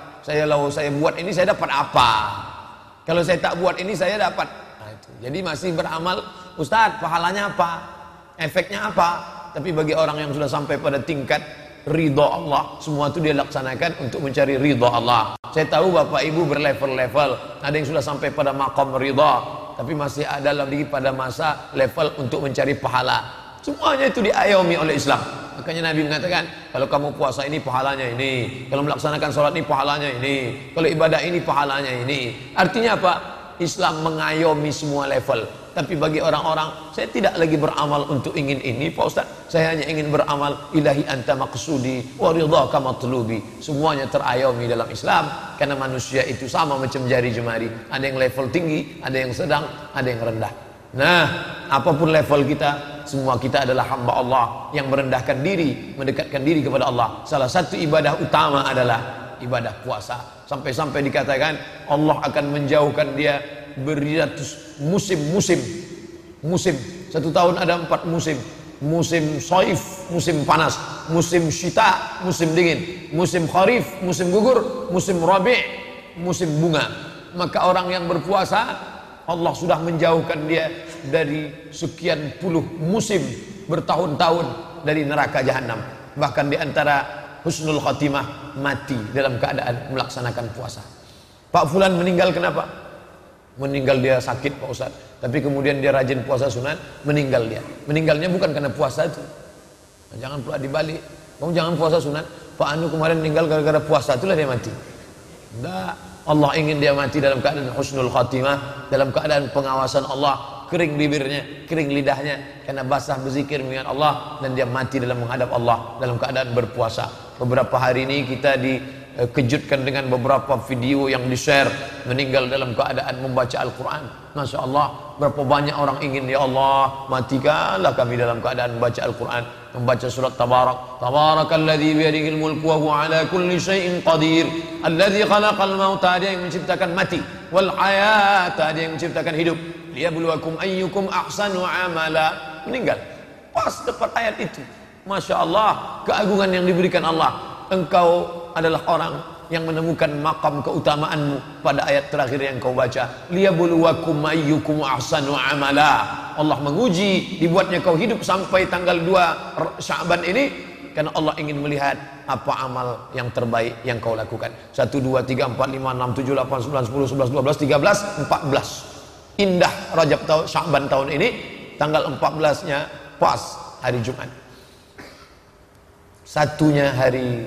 buat ini saya dapat apa? Kalau saya tak buat ini saya dapat. Nah, itu. Jadi masih beramal, Ustadz pahalanya apa? Efeknya apa? Tapi bagi orang yang sudah sampai pada tingkat ridha Allah, semua itu dia laksanakan untuk mencari ridha Allah. Saya tahu Bapak Ibu berlevel-level. Ada yang sudah sampai pada maqam ridha, tapi masih ada lagi pada masa level untuk mencari pahala. Semuanya itu diayomi oleh Islam. Makanya Nabi mengatakan, kalau kamu puasa ini pahalanya ini, kalau melaksanakan sholat ini pahalanya ini, kalau ibadah ini pahalanya ini. Artinya apa? Islam mengayomi semua level. Tapi bagi orang-orang, saya tidak lagi beramal untuk ingin ini Pak Ustaz, saya hanya ingin beramal ilahi anta maqsudi wa ridhaka matlubi. Semuanya terayomi dalam Islam. Karena manusia itu sama macam jari jemari, ada yang level tinggi, ada yang sedang, ada yang rendah. Nah, apapun level kita, semua kita adalah hamba Allah yang merendahkan diri, mendekatkan diri kepada Allah. Salah satu ibadah utama adalah ibadah puasa. Sampai-sampai dikatakan Allah akan menjauhkan dia beratus musim. Satu tahun ada 4 musim. Musim saif, musim panas. Musim syita, musim dingin. Musim kharif, musim gugur. Musim rabi', musim bunga. Maka orang yang berpuasa, Allah sudah menjauhkan dia dari sekian puluh musim, bertahun-tahun dari neraka jahanam. Bahkan di antara husnul khatimah, mati dalam keadaan melaksanakan puasa. Pak Fulan meninggal kenapa? Meninggal dia sakit Pak Ustaz, tapi kemudian dia rajin puasa sunat, meninggal dia. Meninggalnya bukan karena puasa itu. Jangan pula dibalik, kamu jangan puasa sunat, Pak Anu kemarin meninggal gara-gara puasa, itulah dia mati. Enggak, Allah ingin dia mati dalam keadaan husnul khatimah, dalam keadaan pengawasan Allah, kering bibirnya, kering lidahnya, karena basah berzikir mengingat Allah, dan dia mati dalam menghadap Allah dalam keadaan berpuasa. Beberapa hari ini kita kejutkan dengan beberapa video yang di-share meninggal dalam keadaan membaca Al-Quran. Masya Allah, berapa banyak orang ingin, ya Allah matikanlah kami dalam keadaan membaca Al-Quran, membaca surat Tabarakalladzi biyadihil mulku wa huwa ala kulli syai'in qadir, alladzi khalaqal mauta, dia yang menciptakan mati, wal hayata, dia yang menciptakan hidup, liyabluwakum ayyukum ahsanu amala. Meninggal pas tepat ayat itu. Masya Allah, keagungan yang diberikan Allah. Engkau adalah orang yang menemukan makam keutamaanmu pada ayat terakhir yang kau baca, liyabluwakum ayyukum ahsanu amala. Allah menguji, dibuatnya kau hidup sampai tanggal 2 Sya'ban ini karena Allah ingin melihat apa amal yang terbaik yang kau lakukan. 1, 2, 3, 4, 5, 6, 7, 8, 9, 10, 11, 12, 13, 14. Indah Rajab tahun Sya'ban tahun ini, tanggal 14-nya pas hari Jumat. Satunya hari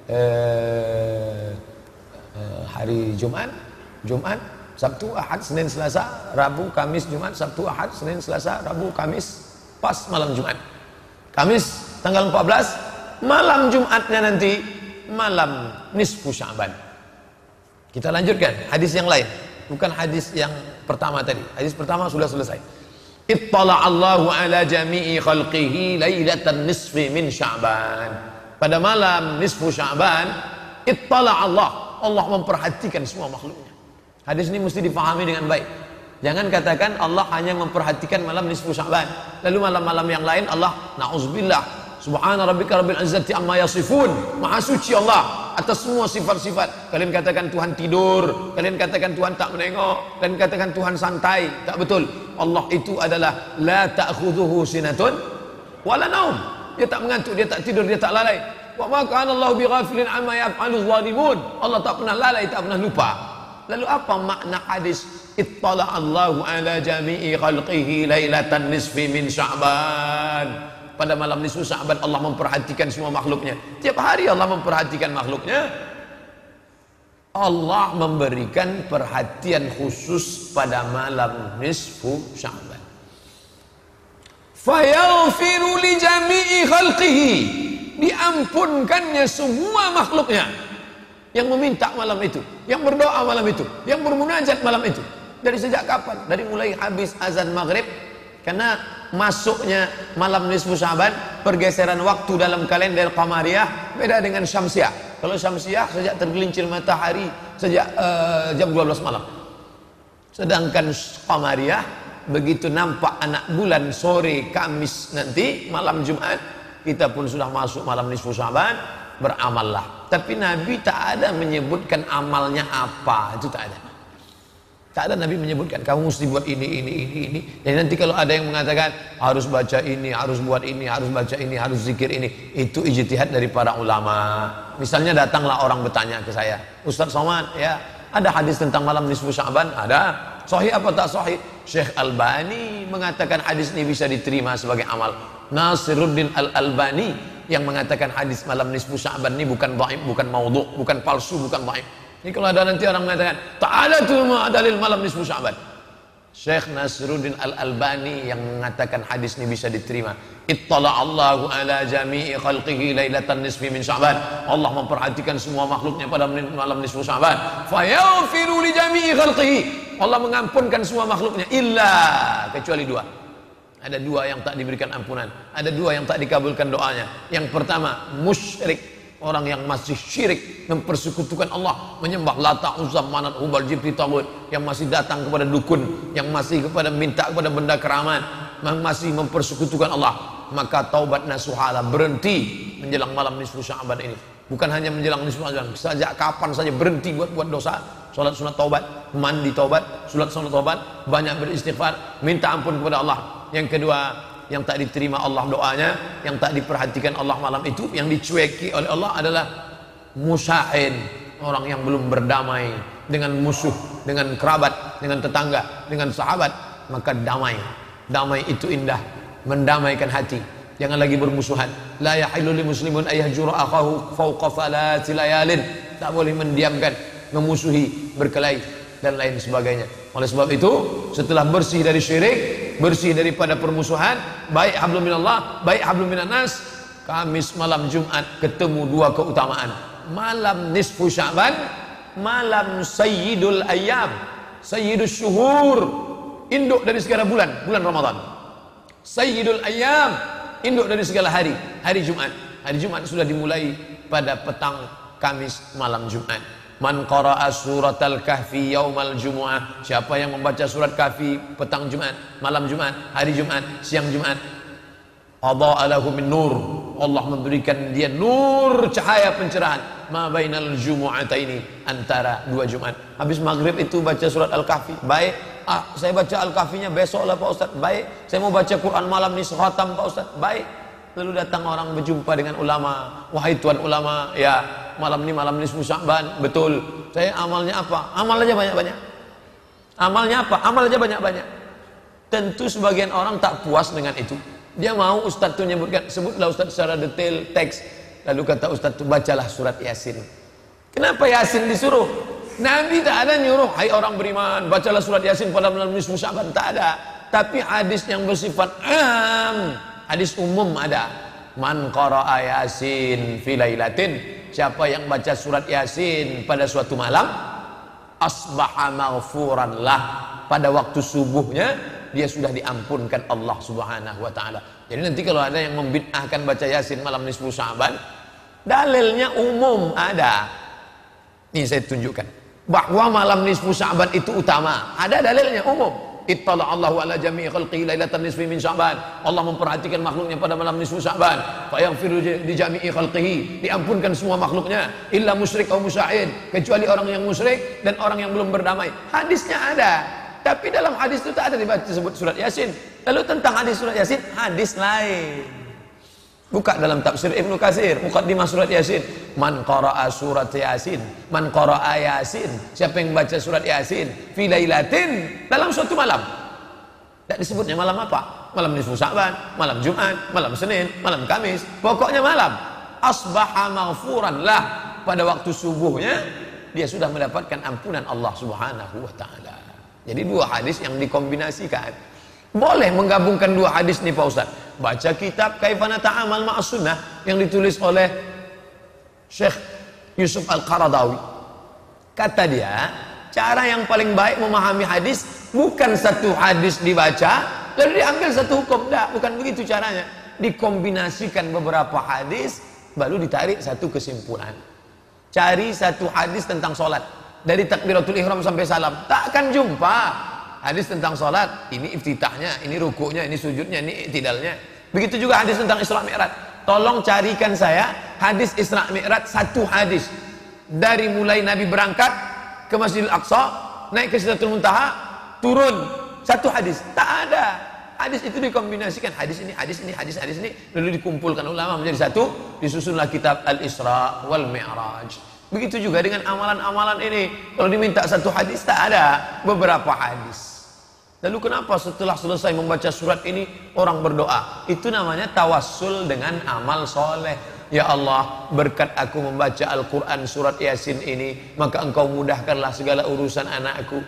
Jumat, Sabtu, Ahad, Senin, Selasa, Rabu, Kamis, Jumat, Sabtu, Ahad, Senin, Selasa, Rabu, Kamis, pas malam Jumat. Kamis tanggal 14, malam Jumatnya nanti malam nisfu Sya'ban. Kita lanjutkan hadis yang lain, bukan hadis yang pertama tadi. Hadis pertama sudah selesai. Ittala'allahu ala jami'i khalqihi lailatan nisfi min Sya'ban. Pada malam nisfu Sya'ban, ittala'allah, Allah memperhatikan semua makhluknya. Hadis ini mesti difahami dengan baik. Jangan katakan Allah hanya memperhatikan malam nisfu Sya'ban, lalu malam-malam yang lain Allah, na'udzubillah, subhana rabbika rabbil izzati amma yasifun, maha suci Allah atas semua sifat-sifat. Kalian katakan Tuhan tidur, kalian katakan Tuhan tak menengok, kalian katakan Tuhan santai. Tak betul. Allah itu adalah la ta'khudhuhu sinatun wala naum. Dia tak mengantuk, dia tak tidur, dia tak lalai. Wa ma kana Allahu bighafilin amma yaf'alu zalimun. Allah tak pernah lalai, tak pernah lupa. Lalu apa makna hadis ittala'allahu ala jami'i khalqihi lailatan nisfi min Sya'ban? Pada malam nisfu Sya'ban Allah memperhatikan semua makhluknya. Tiap hari Allah memperhatikan makhluknya. Allah memberikan perhatian khusus pada malam nisfu Sya'ban. Fayaghfiru li jami'i khalqihi, diampunkannya semua makhluknya yang meminta malam itu, yang berdoa malam itu, yang bermunajat malam itu. Dari sejak kapan? Dari mulai habis azan maghrib, karena masuknya malam nisfu Sya'ban, pergeseran waktu dalam kalender Qamariyah beda dengan Syamsiah. Kalau Syamsiah sejak tergelincir matahari sejak jam 12 malam. Sedangkan Qamariyah begitu nampak anak bulan sore Kamis nanti malam Jumat, kita pun sudah masuk malam nisfu Sya'ban, beramallah. Tapi Nabi tak ada menyebutkan amalnya apa, itu tak ada. Tak ada Nabi menyebutkan kamu mesti buat ini. Jadi nanti kalau ada yang mengatakan harus baca ini, harus buat ini, harus baca ini, harus zikir ini, itu ijtihad dari para ulama. Misalnya datanglah orang bertanya ke saya, Ustaz Somad, ya ada hadis tentang malam nisfu Sya'ban? Ada. Sahih apa tak sahih? Syekh Albani mengatakan hadis ini bisa diterima sebagai amal. Nasiruddin Al-Albani yang mengatakan hadis malam nisfu Sya'ban ini bukan dhaif, bukan maudhu', bukan palsu, bukan dhaif. Ini kalau ada nanti orang mengatakan tak ada tuh dalil malam nisfu Sya'ban, Syekh Nasiruddin Al-Albani yang mengatakan hadis ini bisa diterima. Ittala'allahu ala jami'i khalqihi lailatan nisfi min Sya'ban. Allah memperhatikan semua makhluknya pada malam nisfu Sya'ban. Fayaghfiru li jami'i khalqihi. Allah mengampunkan semua makhluknya illa, kecuali dua. Ada dua yang tak diberikan ampunan, ada dua yang tak dikabulkan doanya. Yang pertama, musyrik, orang yang masih syirik, mempersekutukan Allah, menyembah Lata, Uzza, Manat, Hubal, Jibti, Tagut, yang masih datang kepada dukun, yang masih kepada minta kepada benda keramat, yang masih mempersekutukan Allah. Maka taubat nasuhala, berhenti menjelang malam nisfu Sya'ban ini. Bukan hanya menjelang nisfu Sya'ban, sejak kapan saja berhenti buat dosa. Salat sunat taubat, mandi taubat, salat sunat taubat, banyak beristighfar, minta ampun kepada Allah. Yang kedua, yang tak diterima Allah doanya, yang tak diperhatikan Allah malam itu, yang dicueki oleh Allah adalah musya'in, orang yang belum berdamai dengan musuh, dengan kerabat, dengan tetangga, dengan sahabat. Maka damai itu indah, mendamaikan hati. Jangan lagi bermusuhan. La yahillu lil muslimun ayahjura akhahu fawqa thalathi layalin. Tak boleh mendiamkan, memusuhi, berkelahi dan lain sebagainya. Oleh sebab itu, setelah bersih dari syirik, bersih daripada permusuhan, baik hablum minallah, baik hablum minan nas, Kamis malam Jumat ketemu dua keutamaan. malam nisfu Sya'ban, malam sayyidul ayyam, sayyidus syuhur, induk dari segala bulan, bulan Ramadan. Sayyidul ayyam, induk dari segala hari, hari Jumat. Hari Jumat sudah dimulai pada petang Kamis malam Jumat. Man qara'a suratal kahfi yaumal jumu'ah, siapa yang membaca surat kahfi petang Jumat, malam Jumat, hari Jumat, siang Jumat, adha'a lahu min nur, Allah memberikan dia nur, cahaya pencerahan, ma bainal jumu'ataini, antara dua Jumat. Habis maghrib itu baca surat al-kahfi, baik. Saya baca al-kahfinya besok lah Pak Ustaz, baik. Saya mau baca Quran malam ni khatam Pak Ustaz, baik. Lalu datang orang berjumpa dengan ulama, wahai tuan ulama, ya malam ni malam nisfu Sya'ban, betul. Saya amalnya apa? Amal aja banyak-banyak. Amalnya apa? Amal aja banyak-banyak. Tentu sebagian orang tak puas dengan itu. Dia mau Ustaz tu menyebutkan, sebutlah Ustaz secara detail teks. Lalu kata Ustaz tu, bacalah surat Yasin. Kenapa Yasin disuruh? Nabi tak ada nyuruh, hai orang beriman, bacalah surat Yasin pada malam nisfu Sya'ban, tak ada. Tapi hadis yang bersifat hadis umum ada. Man qara'a Yasin fi lailatin, siapa yang baca surat Yasin pada suatu malam, asbaha maghfuran lah, pada waktu subuhnya dia sudah diampunkan Allah Subhanahu wa taala. Jadi nanti kalau ada yang membid'ahkan baca Yasin malam nisfu Sya'ban, dalilnya umum ada. Ini saya tunjukkan bahwa malam nisfu Sya'ban itu utama. Ada dalilnya umum. Ittala'allahu ala jami'i khalqihi lailatan nisfi min Sya'ban. Allah memperhatikan makhluknya pada malam nisfu Sya'ban. Fa yaghfiru li jami'i khalqihi, diampunkan semua makhluknya, illa musyrik atau musyahid, kecuali orang yang musyrik dan orang yang belum berdamai. Hadisnya ada. Tapi dalam hadis itu tak ada dibaca sebut surat Yasin. Lalu tentang hadis surat Yasin, hadis lain. Buka dalam tafsir Ibnu Katsir, muqaddimah surat Yasin. Man qara'a surat Yasin, man qara'a Yasin, siapa yang baca surat Yasin fi lailatin, dalam suatu malam. Tak disebutnya malam apa? Malam nisfu Sya'ban, malam Jumat, malam Senin, malam Kamis, pokoknya malam. Asbaha maghfuran lah, pada waktu subuhnya dia sudah mendapatkan ampunan Allah Subhanahu wa taala. Jadi dua hadis yang dikombinasikan. Boleh menggabungkan dua hadis nih Pak Ustaz. Baca kitab Kaifana Ta'amal Ma'as Sunnah yang ditulis oleh Syekh Yusuf Al-Qaradawi. Kata dia, cara yang paling baik memahami hadis bukan satu hadis dibaca lalu diambil satu hukum. Tidak, bukan begitu caranya. Dikombinasikan beberapa hadis baru ditarik satu kesimpulan. Cari satu hadis tentang sholat, dari takbiratul ihram sampai salam, tak akan jumpa hadis tentang sholat. Ini iftitahnya, ini rukuknya, ini sujudnya, ini i'tidalnya. Begitu juga hadis tentang Isra Mi'raj. Tolong carikan saya hadis Isra Mi'raj, satu hadis dari mulai Nabi berangkat ke Masjidil Aqsa, naik ke Sidratul Muntaha, turun, satu hadis. Tak ada. Hadis itu dikombinasikan, hadis ini, hadis ini, hadis ini, lalu dikumpulkan ulama menjadi satu, disusunlah kitab Al-Isra wal Mi'raj. Begitu juga dengan amalan-amalan ini. Kalau diminta satu hadis, tak ada, beberapa hadis. Lalu kenapa setelah selesai membaca surat ini orang berdoa? Itu namanya tawassul dengan amal soleh. Ya Allah, berkat aku membaca Al-Quran surat Yasin ini, maka engkau mudahkanlah segala urusan anakku.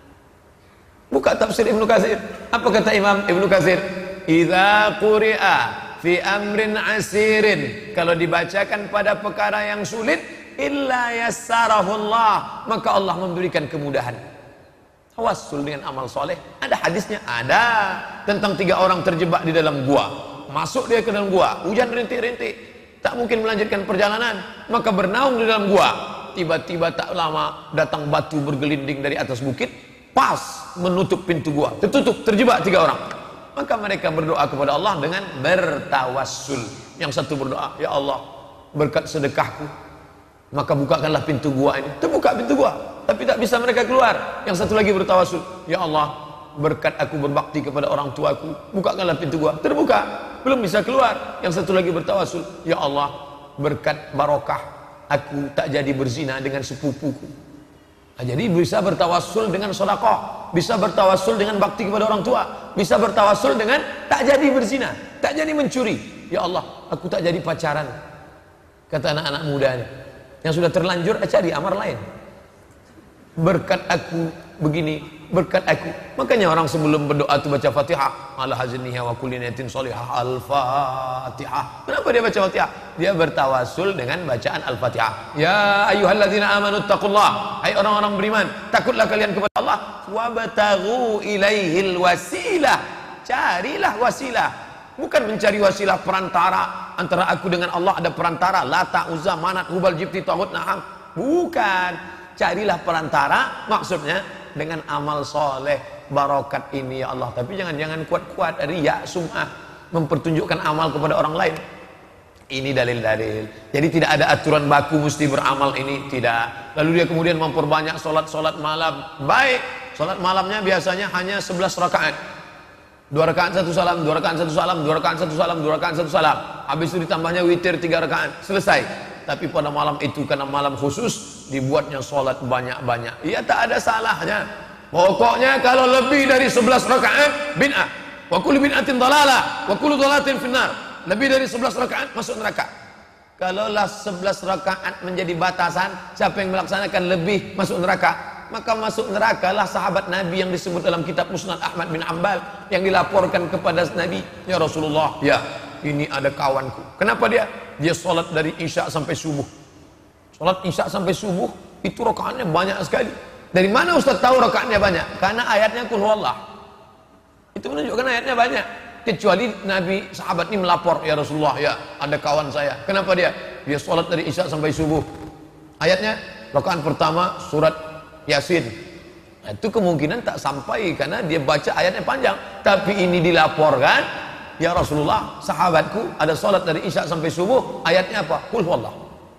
Buka tafsir Ibnu Katsir. Apa kata Imam Ibnu Katsir? Idza quri'a fi amrin asirin, kalau dibacakan pada perkara yang sulit, illa yassarahullah, maka Allah memberikan kemudahan. Tawassul dengan amal soleh. Ada hadisnya, ada tentang 3 orang terjebak di dalam gua. Masuk dia ke dalam gua, hujan rintik-rintik, tak mungkin melanjutkan perjalanan, maka bernaung di dalam gua. Tiba-tiba tak lama datang batu bergelinding dari atas bukit, pas menutup pintu gua, tertutup, terjebak 3 orang. Maka mereka berdoa kepada Allah dengan bertawassul. Yang satu berdoa, ya Allah, berkat sedekahku, maka bukakanlah pintu gua ini. Terbuka pintu gua, tapi tak bisa mereka keluar. Yang satu lagi bertawassul, ya Allah, berkat aku berbakti kepada orang tuaku, bukakanlah pintu gua. Terbuka, belum bisa keluar. Yang satu lagi bertawassul, ya Allah, berkat barokah aku tak jadi berzina dengan sepupuku. Nah, jadi bisa bertawassul dengan sedekah, bisa bertawassul dengan bakti kepada orang tua, bisa bertawassul dengan tak jadi berzina, tak jadi mencuri. Ya Allah, aku tak jadi pacaran. Kata anak-anak muda ini, yang sudah terlanjur cari amar lain. Berkat aku begini, berkat aku. Makanya orang sebelum berdoa itu baca Fatihah, ala hazniha wa kulli niyatin sholihah, al-Fatihah. Kenapa dia baca Fatihah? Dia bertawasul dengan bacaan Al-Fatihah. Ya ayyuhalladzina amanu taqullah, hai orang-orang beriman, takutlah kalian kepada Allah, wabtaghu ilaihil wasilah, carilah wasilah. Bukan mencari wasilah perantara antara aku dengan Allah, ada perantara Lata, Uzza, Manat, Hubal, Jibti, Taghut, Na'am. Bukan, carilah perantara maksudnya dengan amal soleh, barokat ini ya Allah. Tapi jangan kuat-kuat riya, sum'ah, mempertunjukkan amal kepada orang lain. Ini dalil-dalil. Jadi tidak ada aturan baku mesti beramal ini, tidak. Lalu dia kemudian memperbanyak solat malam. Baik, solat malamnya biasanya hanya 11 rakaat. 2 rakaat 1 salam, 2 rakaat 1 salam, 2 rakaat 1 salam, 2 rakaat 1 salam. Habis itu ditambahnya witir 3 rakaat, selesai. Tapi pada malam itu karena malam khusus dibuatnya sholat banyak-banyak. Ia tak ada salahnya. Pokoknya kalau lebih dari 11 rakaat bid'ah. Wa kullu bid'atin dhalalah, wa kullu dhalalatin finnar. Lebih dari 11 rakaat masuk neraka. Kalaulah 11 rakaat menjadi batasan, siapa yang melaksanakan lebih masuk neraka, maka masuk neraka lah sahabat Nabi yang disebut dalam kitab Musnad Ahmad bin Hanbal yang dilaporkan kepada Nabi, ya Rasulullah, ya ini ada kawanku. Kenapa dia? Dia sholat dari Isya sampai subuh. Sholat Isya sampai subuh itu rakaatnya banyak sekali. Dari mana Ustaz tahu rakaatnya banyak? Karena ayatnya Qul huwallah. Itu menunjukkan ayatnya banyak. Kecuali Nabi sahabat ini melapor, ya Rasulullah, ya ada kawan saya. Kenapa dia? Dia sholat dari Isya sampai subuh. Ayatnya rakaat pertama surat Yasin. Nah, itu kemungkinan tak sampai karena dia baca ayatnya panjang. Tapi ini dilaporkan, ya Rasulullah, sahabatku ada sholat dari Isya sampai subuh, ayatnya apa? Qul huwallah.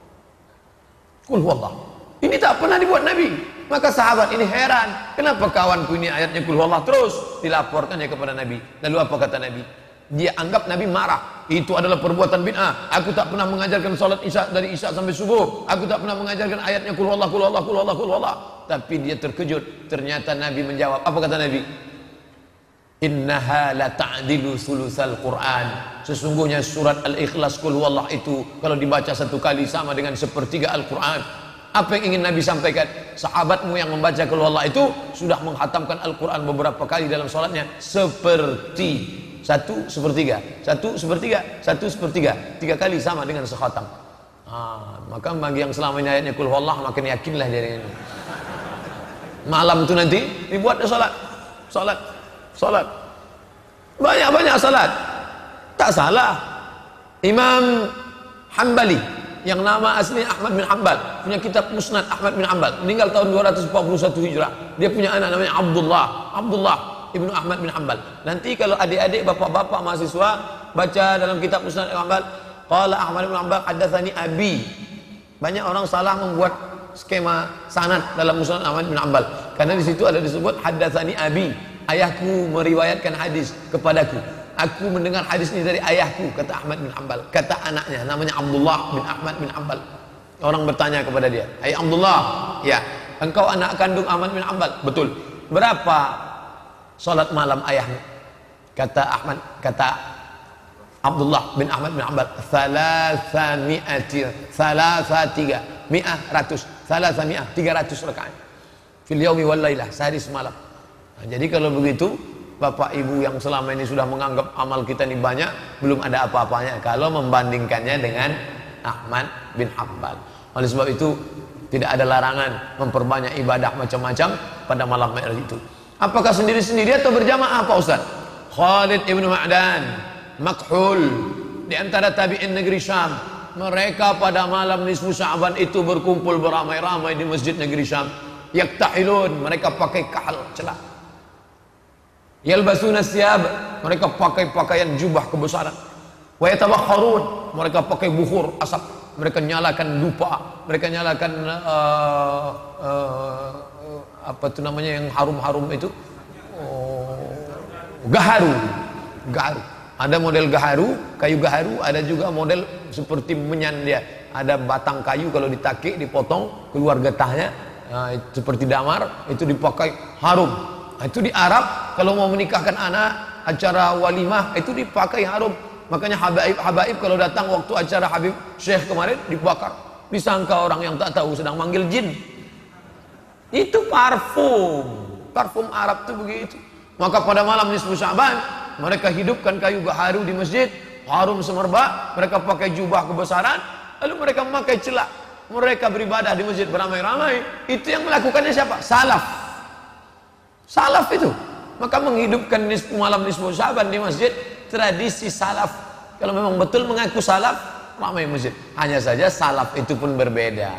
Qul huwallah. Ini tak pernah dibuat Nabi. Maka sahabat ini heran, kenapa kawanku ini ayatnya Qul huwallah terus dilaporkannya kepada Nabi. Lalu apa kata Nabi? Dia anggap Nabi marah. Itu adalah perbuatan bid'ah. Aku tak pernah mengajarkan sholat Isya dari Isya sampai subuh. Aku tak pernah mengajarkan ayatnya Qul huwallah, Qul huwallah, Qul huwallah, Qul huwallah. Tapi dia terkejut. Ternyata Nabi menjawab. Apa kata Nabi? Innaha la ta'dilu sulusal Quran. Sesungguhnya surat Al-Ikhlas Qul huwallah itu kalau dibaca satu kali sama dengan sepertiga Al-Quran. Apa yang ingin Nabi sampaikan? Sahabatmu yang membaca Qul huwallah itu sudah menghatamkan Al-Quran beberapa kali dalam sholatnya seperti 1/3, 1/3, 1/3, 3 kali sama dengan sekhatam. Maka bagi yang selama ini ayatnya Qul huwallah makin yakinlah dia ini. Malam itu nanti dibuatnya salat. Banyak-banyak salat. Tak salah. Imam Hanbali yang nama asli Ahmad bin Hanbal punya kitab Musnad Ahmad bin Hanbal, meninggal tahun 241 Hijrah. Dia punya anak namanya Abdullah Ibnu Ahmad bin Hanbal. Nanti kalau adik-adik, bapak-bapak mahasiswa baca dalam kitab Musnad Hanbal, qala Ahmad bin Hanbal haddatsani abi. Banyak orang salah membuat skema sanad dalam Musnad Ahmad bin Hanbal karena di situ ada disebut haddatsani abi. Ayahku meriwayatkan hadis kepadaku. Aku mendengar hadis ini dari ayahku, kata Ahmad bin Hanbal. Kata anaknya namanya Abdullah bin Ahmad bin Hanbal. Orang bertanya kepada dia, "Hai Abdullah, ya, engkau anak kandung Ahmad bin Hanbal?" "Betul." "Berapa salat malam ayahmu?" Kata Abdullah bin Ahmad bin Hanbal, 300 rakaat. Fil yaumi wal lailah, sehari semalam. Nah, jadi kalau begitu, Bapak Ibu yang selama ini sudah menganggap amal kita ini banyak, belum ada apa-apanya kalau membandingkannya dengan Ahmad bin Hanbal. Oleh sebab itu tidak ada larangan memperbanyak ibadah macam-macam pada malam Mi'raj itu. Apakah sendiri-sendiri atau berjamaah Pak Ustaz? Khalid ibn Ma'dan, Makhul, di antara tabi'in negeri Syam, mereka pada malam nisfu Sya'ban itu berkumpul beramai-ramai di masjid negeri Syam. Yaktahilun, mereka pakai kahal celah. Yalbasuna siyab, mereka pakai pakaian jubah kebesaran. Wa yatabakharun, mereka pakai bukhur asap, mereka nyalakan dupa, mereka nyalakan apa itu namanya yang harum-harum itu, gaharu. Ada model gaharu, kayu gaharu, ada juga model seperti menyan dia. Ada batang kayu kalau ditakik, dipotong, keluar getahnya, seperti damar, itu dipakai harum. Itu di Arab kalau mau menikahkan anak, acara walimah itu dipakai harum. Makanya habaib kalau datang waktu acara Habib Syekh kemarin dibakar. Disangka orang yang tak tahu sedang manggil jin. Itu parfum. Parfum Arab itu begitu. Maka pada malam nisfu Sya'ban mereka hidupkan kayu gaharu di masjid, harum semerbak, mereka pakai jubah kebesaran, lalu mereka memakai celak, mereka beribadah di masjid beramai-ramai. Itu yang melakukannya siapa? Salaf. Salaf itu. Maka menghidupkan malam nisfu Sya'ban di masjid, tradisi salaf. Kalau memang betul mengaku salaf, ramai masjid. Hanya saja salaf itu pun berbeda.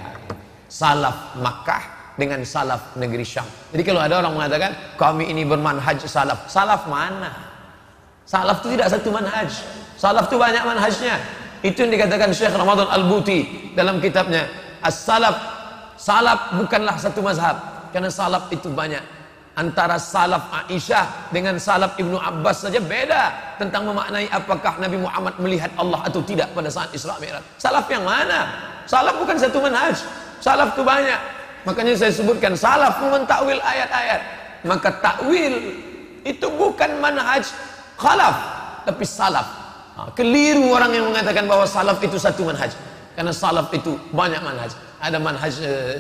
Salaf Makkah dengan salaf negeri Syam. Jadi kalau ada orang mengatakan kami ini bermanhaj salaf, salaf mana? Salaf itu tidak satu manhaj. Salaf itu banyak manhajnya. Itu yang dikatakan Syekh Ramadan Al-Buti dalam kitabnya As-Salaf. Salaf bukanlah satu mazhab, karena salaf itu banyak. Antara salaf Aisyah dengan salaf Ibnu Abbas saja beda tentang memaknai apakah Nabi Muhammad melihat Allah atau tidak pada saat Isra Mi'raj. Salaf yang mana? Salaf bukan satu manhaj. Salaf itu banyak. Makanya saya sebutkan salaf mentakwil ayat-ayat. Maka takwil itu bukan manhaj khalaf, tapi salaf. Keliru orang yang mengatakan bahwa salaf itu satu manhaj. Karena salaf itu banyak manhaj. Ada manhaj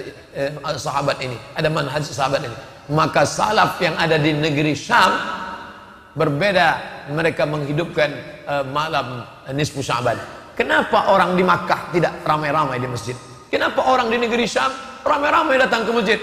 sahabat ini, ada manhaj sahabat ini. Maka salaf yang ada di negeri Syam berbeda. Mereka menghidupkan malam nisfu Sya'ban. Kenapa orang di Makkah tidak ramai-ramai di masjid? Kenapa orang di negeri Syam ramai-ramai datang ke masjid?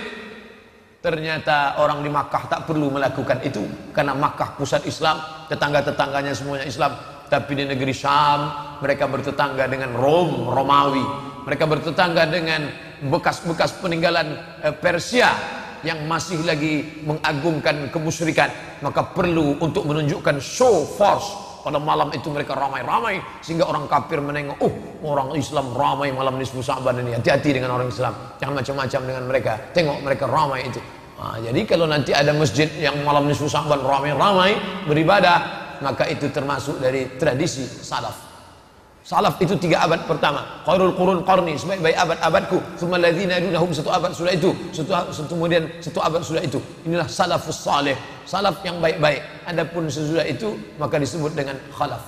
Ternyata orang di Makkah tak perlu melakukan itu, karena Makkah pusat Islam, tetangga-tetangganya semuanya Islam. Tapi di negeri Syam mereka bertetangga dengan Romawi, mereka bertetangga dengan bekas-bekas peninggalan Persia yang masih lagi mengagungkan kemusyrikan. Maka perlu untuk menunjukkan show force. Pada malam itu mereka ramai-ramai sehingga orang kafir menengok, orang Islam ramai malam nisfu Sya'ban ini. Hati-hati dengan orang Islam, jangan macam-macam dengan mereka. Tengok mereka ramai itu. Jadi kalau nanti ada masjid yang malam nisfu Sya'ban ramai-ramai beribadah, maka itu termasuk dari tradisi salaf. Salaf itu 3 abad pertama. Khairul qurun qarni, sebaik-baik abad-abadku. Tsumma alladzina yalunahum, 1 abad sudah itu. Kemudian 1 abad sudah itu. Inilah salafus saleh, salaf yang baik-baik. Adapun sesudah itu maka disebut dengan khalaf.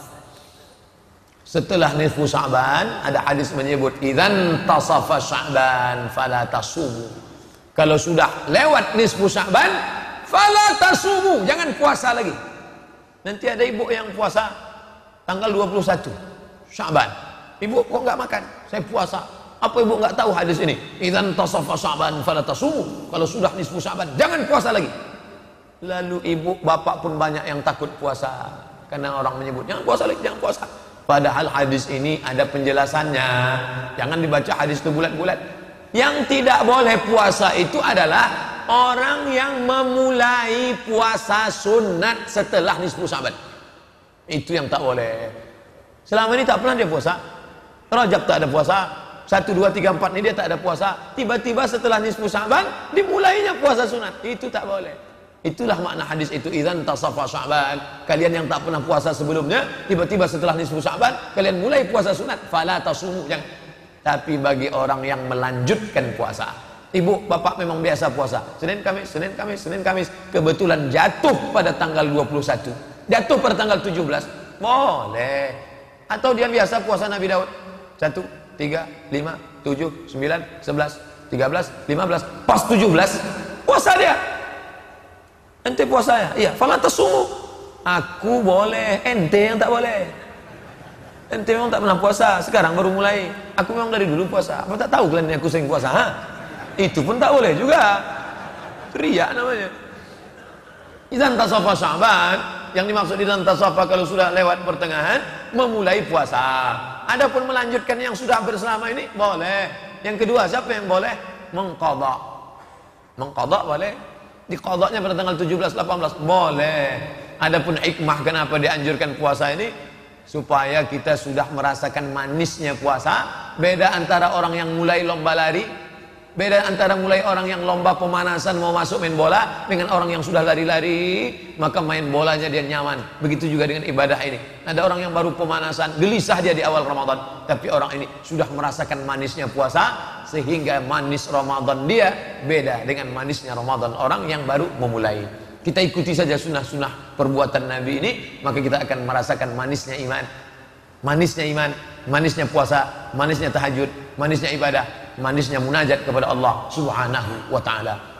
Setelah nisfu Sya'ban ada hadis menyebut idzan tasafa Sya'ban fala tasumu. Kalau sudah lewat nisfu Sya'ban fala tasumu, jangan puasa lagi. Nanti ada ibu yang puasa tanggal 21 Sya'ban. Ibu kok enggak makan? Saya puasa. Apa ibu enggak tahu hadis ini? Idzan tasafa Sya'ban fala tasumu. Kalau sudah nisfu Sya'ban jangan puasa lagi. Lalu ibu bapak pun banyak yang takut puasa, karena orang menyebut jangan puasa lagi, jangan puasa. Padahal hadis ini ada penjelasannya. Jangan dibaca hadis itu bulat-bulat. Yang tidak boleh puasa itu adalah orang yang memulai puasa sunat setelah nisfu Sya'ban. Itu yang tak boleh. Selama ini tak pernah dia puasa. Rajab tak ada puasa, 1, 2, 3, 4 ini dia tak ada puasa. Tiba-tiba setelah nisfu Sya'ban dimulainya puasa sunat. Itu tak boleh. Itulah makna hadis itu, idzan tasafa Sya'ban. Kalian yang tak pernah puasa sebelumnya, tiba-tiba setelah nisfu Sya'ban kalian mulai puasa sunat, fala tasumu, jangan. Tapi bagi orang yang melanjutkan puasa, ibu bapak memang biasa puasa Senin Kamis, Senin Kamis, Senin Kamis, kebetulan jatuh pada tanggal 21, jatuh pada tanggal 17, boleh. Atau dia biasa puasa Nabi Daud 1, 3, 5, 7, 9, 11, 13, 15, pas 17 puasa dia. Ente puasa ya? Iya, fala tasumu. Aku boleh, ente yang tak boleh. Ente memang tak pernah puasa, sekarang baru mulai. Aku memang dari dulu puasa. Apa tak tahu kalian aku sering puasa? Itu pun tak boleh juga. Riya namanya. Idzan tasafa Sya'ban, yang dimaksud idzan tasafa kalau sudah lewat pertengahan memulai puasa. Adapun melanjutkan yang sudah berselama ini boleh. Yang kedua, siapa yang boleh? Mengqadha. Mengqadha boleh. Diqadhanya pada tanggal 17, 18 boleh. Adapun hikmah kenapa dianjurkan puasa ini, supaya kita sudah merasakan manisnya puasa. Beda antara orang yang mulai lomba lari, beda antara mulai orang yang lomba pemanasan mau masuk main bola dengan orang yang sudah lari-lari, maka main bolanya dia nyaman. Begitu juga dengan ibadah ini. Ada orang yang baru pemanasan, gelisah dia di awal Ramadan, tapi orang ini sudah merasakan manisnya puasa, sehingga manis Ramadan dia beda dengan manisnya Ramadan orang yang baru memulai. Kita ikuti saja sunnah-sunnah perbuatan Nabi ini, maka kita akan merasakan manisnya iman. Manisnya iman, manisnya puasa, manisnya tahajud, manisnya ibadah, manisnya munajat kepada Allah Subhanahu wa ta'ala.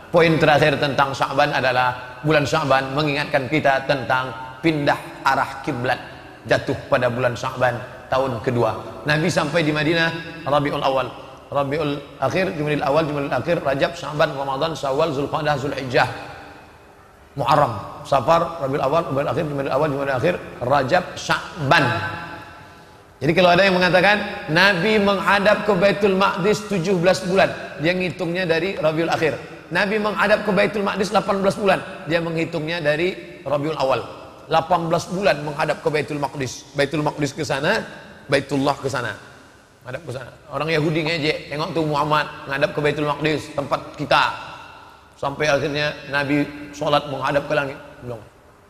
Poin terakhir tentang Sya'ban adalah bulan Sya'ban mengingatkan kita tentang pindah arah kiblat, jatuh pada bulan Sya'ban tahun kedua. Nabi sampai di Madinah Rabiul Awal, Rabiul Akhir, Jumadil Awal, Jumadil Akhir, Rajab, Sya'ban, Ramadan, Syawal, Zulqa'dah, Zulhijjah, Muharram, Safar, Rabiul Awal, Rabiul Akhir, Jumadil Awal, Jumadil Akhir, Rajab, Sya'ban. Jadi kalau ada yang mengatakan Nabi menghadap ke Baitul Maqdis 17 bulan, dia ngitungnya dari Rabiul Akhir. Nabi menghadap ke Baitul Maqdis 18 bulan, dia menghitungnya dari Rabiul Awal. 18 bulan menghadap ke Baitul Maqdis. Baitul Maqdis ke sana, Baitullah ke sana. Menghadap ke sana. Orang Yahudi ngejek, tengok tuh Muhammad menghadap ke Baitul Maqdis, tempat kita. Sampai akhirnya Nabi sholat menghadap ke langit. Belum.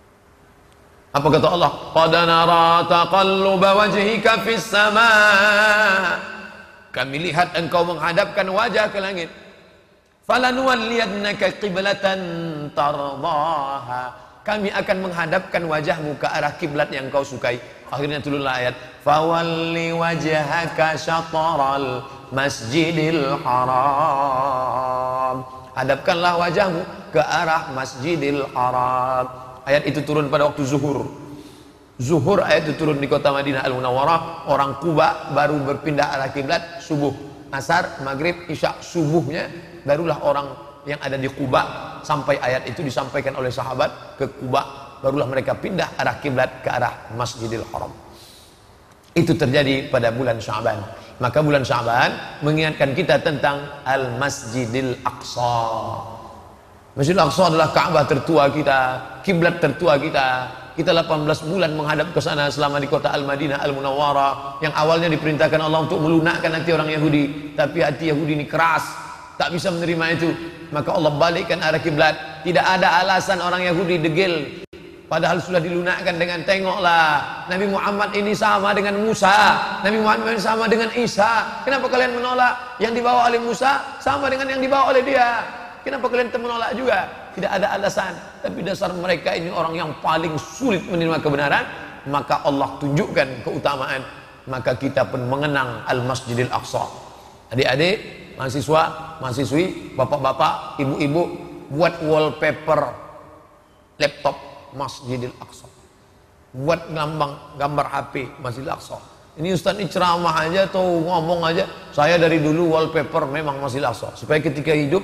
Apa kata Allah? Qad nara taqalluba wajhika fis sama. Kami lihat engkau menghadapkan wajah ke langit. Falanuwalliyannaka qiblatan tardaha. Kami akan menghadapkan wajahmu ke arah kiblat yang kau sukai. Akhirnya turunlah ayat, fawalli wajhaka syatral masjidil haram. Hadapkanlah wajahmu ke arah Masjidil Haram. Ayat itu turun pada waktu zuhur. Zuhur ayat itu turun di kota Madinah Al-Munawwarah. Orang Kuba baru berpindah arah kiblat subuh. Asar, maghrib, isya, subuhnya barulah orang yang ada di Kuba, sampai ayat itu disampaikan oleh sahabat ke Kuba, barulah mereka pindah arah kiblat ke arah Masjidil Haram. Itu terjadi pada bulan Sya'ban. Maka bulan Sya'ban mengingatkan kita tentang Al-Masjidil Aqsa. Masjidil Aqsa adalah Ka'bah tertua kita, kiblat tertua kita. Kita 18 bulan menghadap ke sana selama di kota Al-Madinah Al-Munawwarah, yang awalnya diperintahkan Allah untuk melunakkan hati orang Yahudi, tapi hati Yahudi ini keras, tak bisa menerima itu. Maka Allah balikkan arah kiblat. Tidak ada alasan orang Yahudi degil, padahal sudah dilunakkan dengan tengoklah Nabi Muhammad ini sama dengan Musa, Nabi Muhammad ini sama dengan Isa. Kenapa kalian menolak? Yang dibawa oleh Musa sama dengan yang dibawa oleh dia. Kenapa kalian menolak juga? Tidak ada alasan. Tapi dasar mereka ini orang yang paling sulit menerima kebenaran. Maka Allah tunjukkan keutamaan. Maka kita pun mengenang Al-Masjidil Aqsa. Adik-adik, mahasiswa, mahasiswi, bapak-bapak, ibu-ibu, buat wallpaper laptop Masjidil Aqsa. Buat gambar HP Masjidil Aqsa. Ini Ustaz ini ceramah aja atau ngomong aja. Saya dari dulu wallpaper memang Masjidil Aqsa, supaya ketika hidup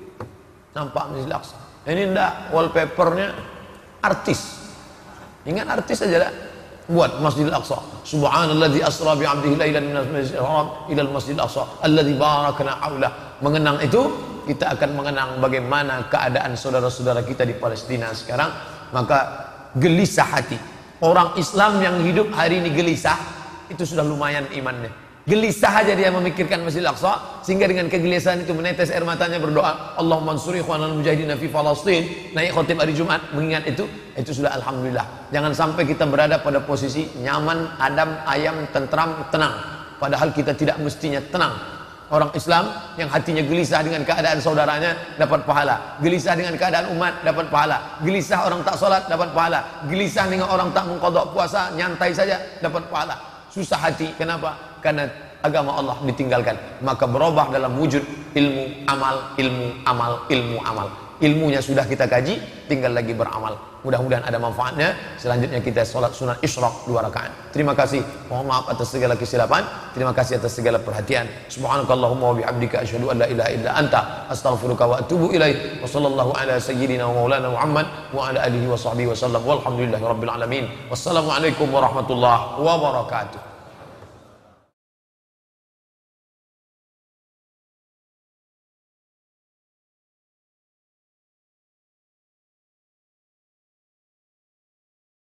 nampak Masjidil Aqsa. Ini enggak, wallpapernya artis. Ingat artis aja dah. Buat Masjidil Aqsa. Subhanalladzi asra bi 'abdihi lailan minal masjidil haram ila masjidil aqsa alladzi barakna haulah. Mengenang itu, kita akan mengenang bagaimana keadaan saudara-saudara kita di Palestina sekarang. Maka gelisah hati. Orang Islam yang hidup hari ini gelisah, itu sudah lumayan imannya. Gelisah aja dia memikirkan Masjidil Aqsa, sehingga dengan kegelisahan itu menetes air matanya berdoa, Allahumma ansuri ikhwanal mujahidin fi Falastin. Naik khotib hari Jumat mengingat itu sudah alhamdulillah. Jangan sampai kita berada pada posisi nyaman, adem, ayam, tentram, tenang, padahal kita tidak mestinya tenang. Orang Islam yang hatinya gelisah dengan keadaan saudaranya dapat pahala, gelisah dengan keadaan umat dapat pahala, gelisah orang tak sholat dapat pahala, gelisah dengan orang tak mengqadha puasa nyantai saja dapat pahala. Susah hati, kenapa? Karena agama Allah ditinggalkan. Maka berubah dalam wujud ilmu, amal, ilmu, amal, ilmu, amal. Ilmunya sudah kita kaji, tinggal lagi beramal. Mudah-mudahan ada manfaatnya. Selanjutnya kita sholat sunat isyraq 2 rakaat. Terima kasih. Mohon maaf atas segala kesilapan. Terima kasih atas segala perhatian. Subhanakallahumma wa bihamdika asyhadu an la ilaha illa anta astaghfiruka wa atubu ilaik. Wa sallallahu ala sayyidina wa maulana Muhammad wa ala alihi wa sahbihi wa sallam. Walhamdulillahirabbil alamin. Wassalamualaikum warahmatullahi wabarakatuh.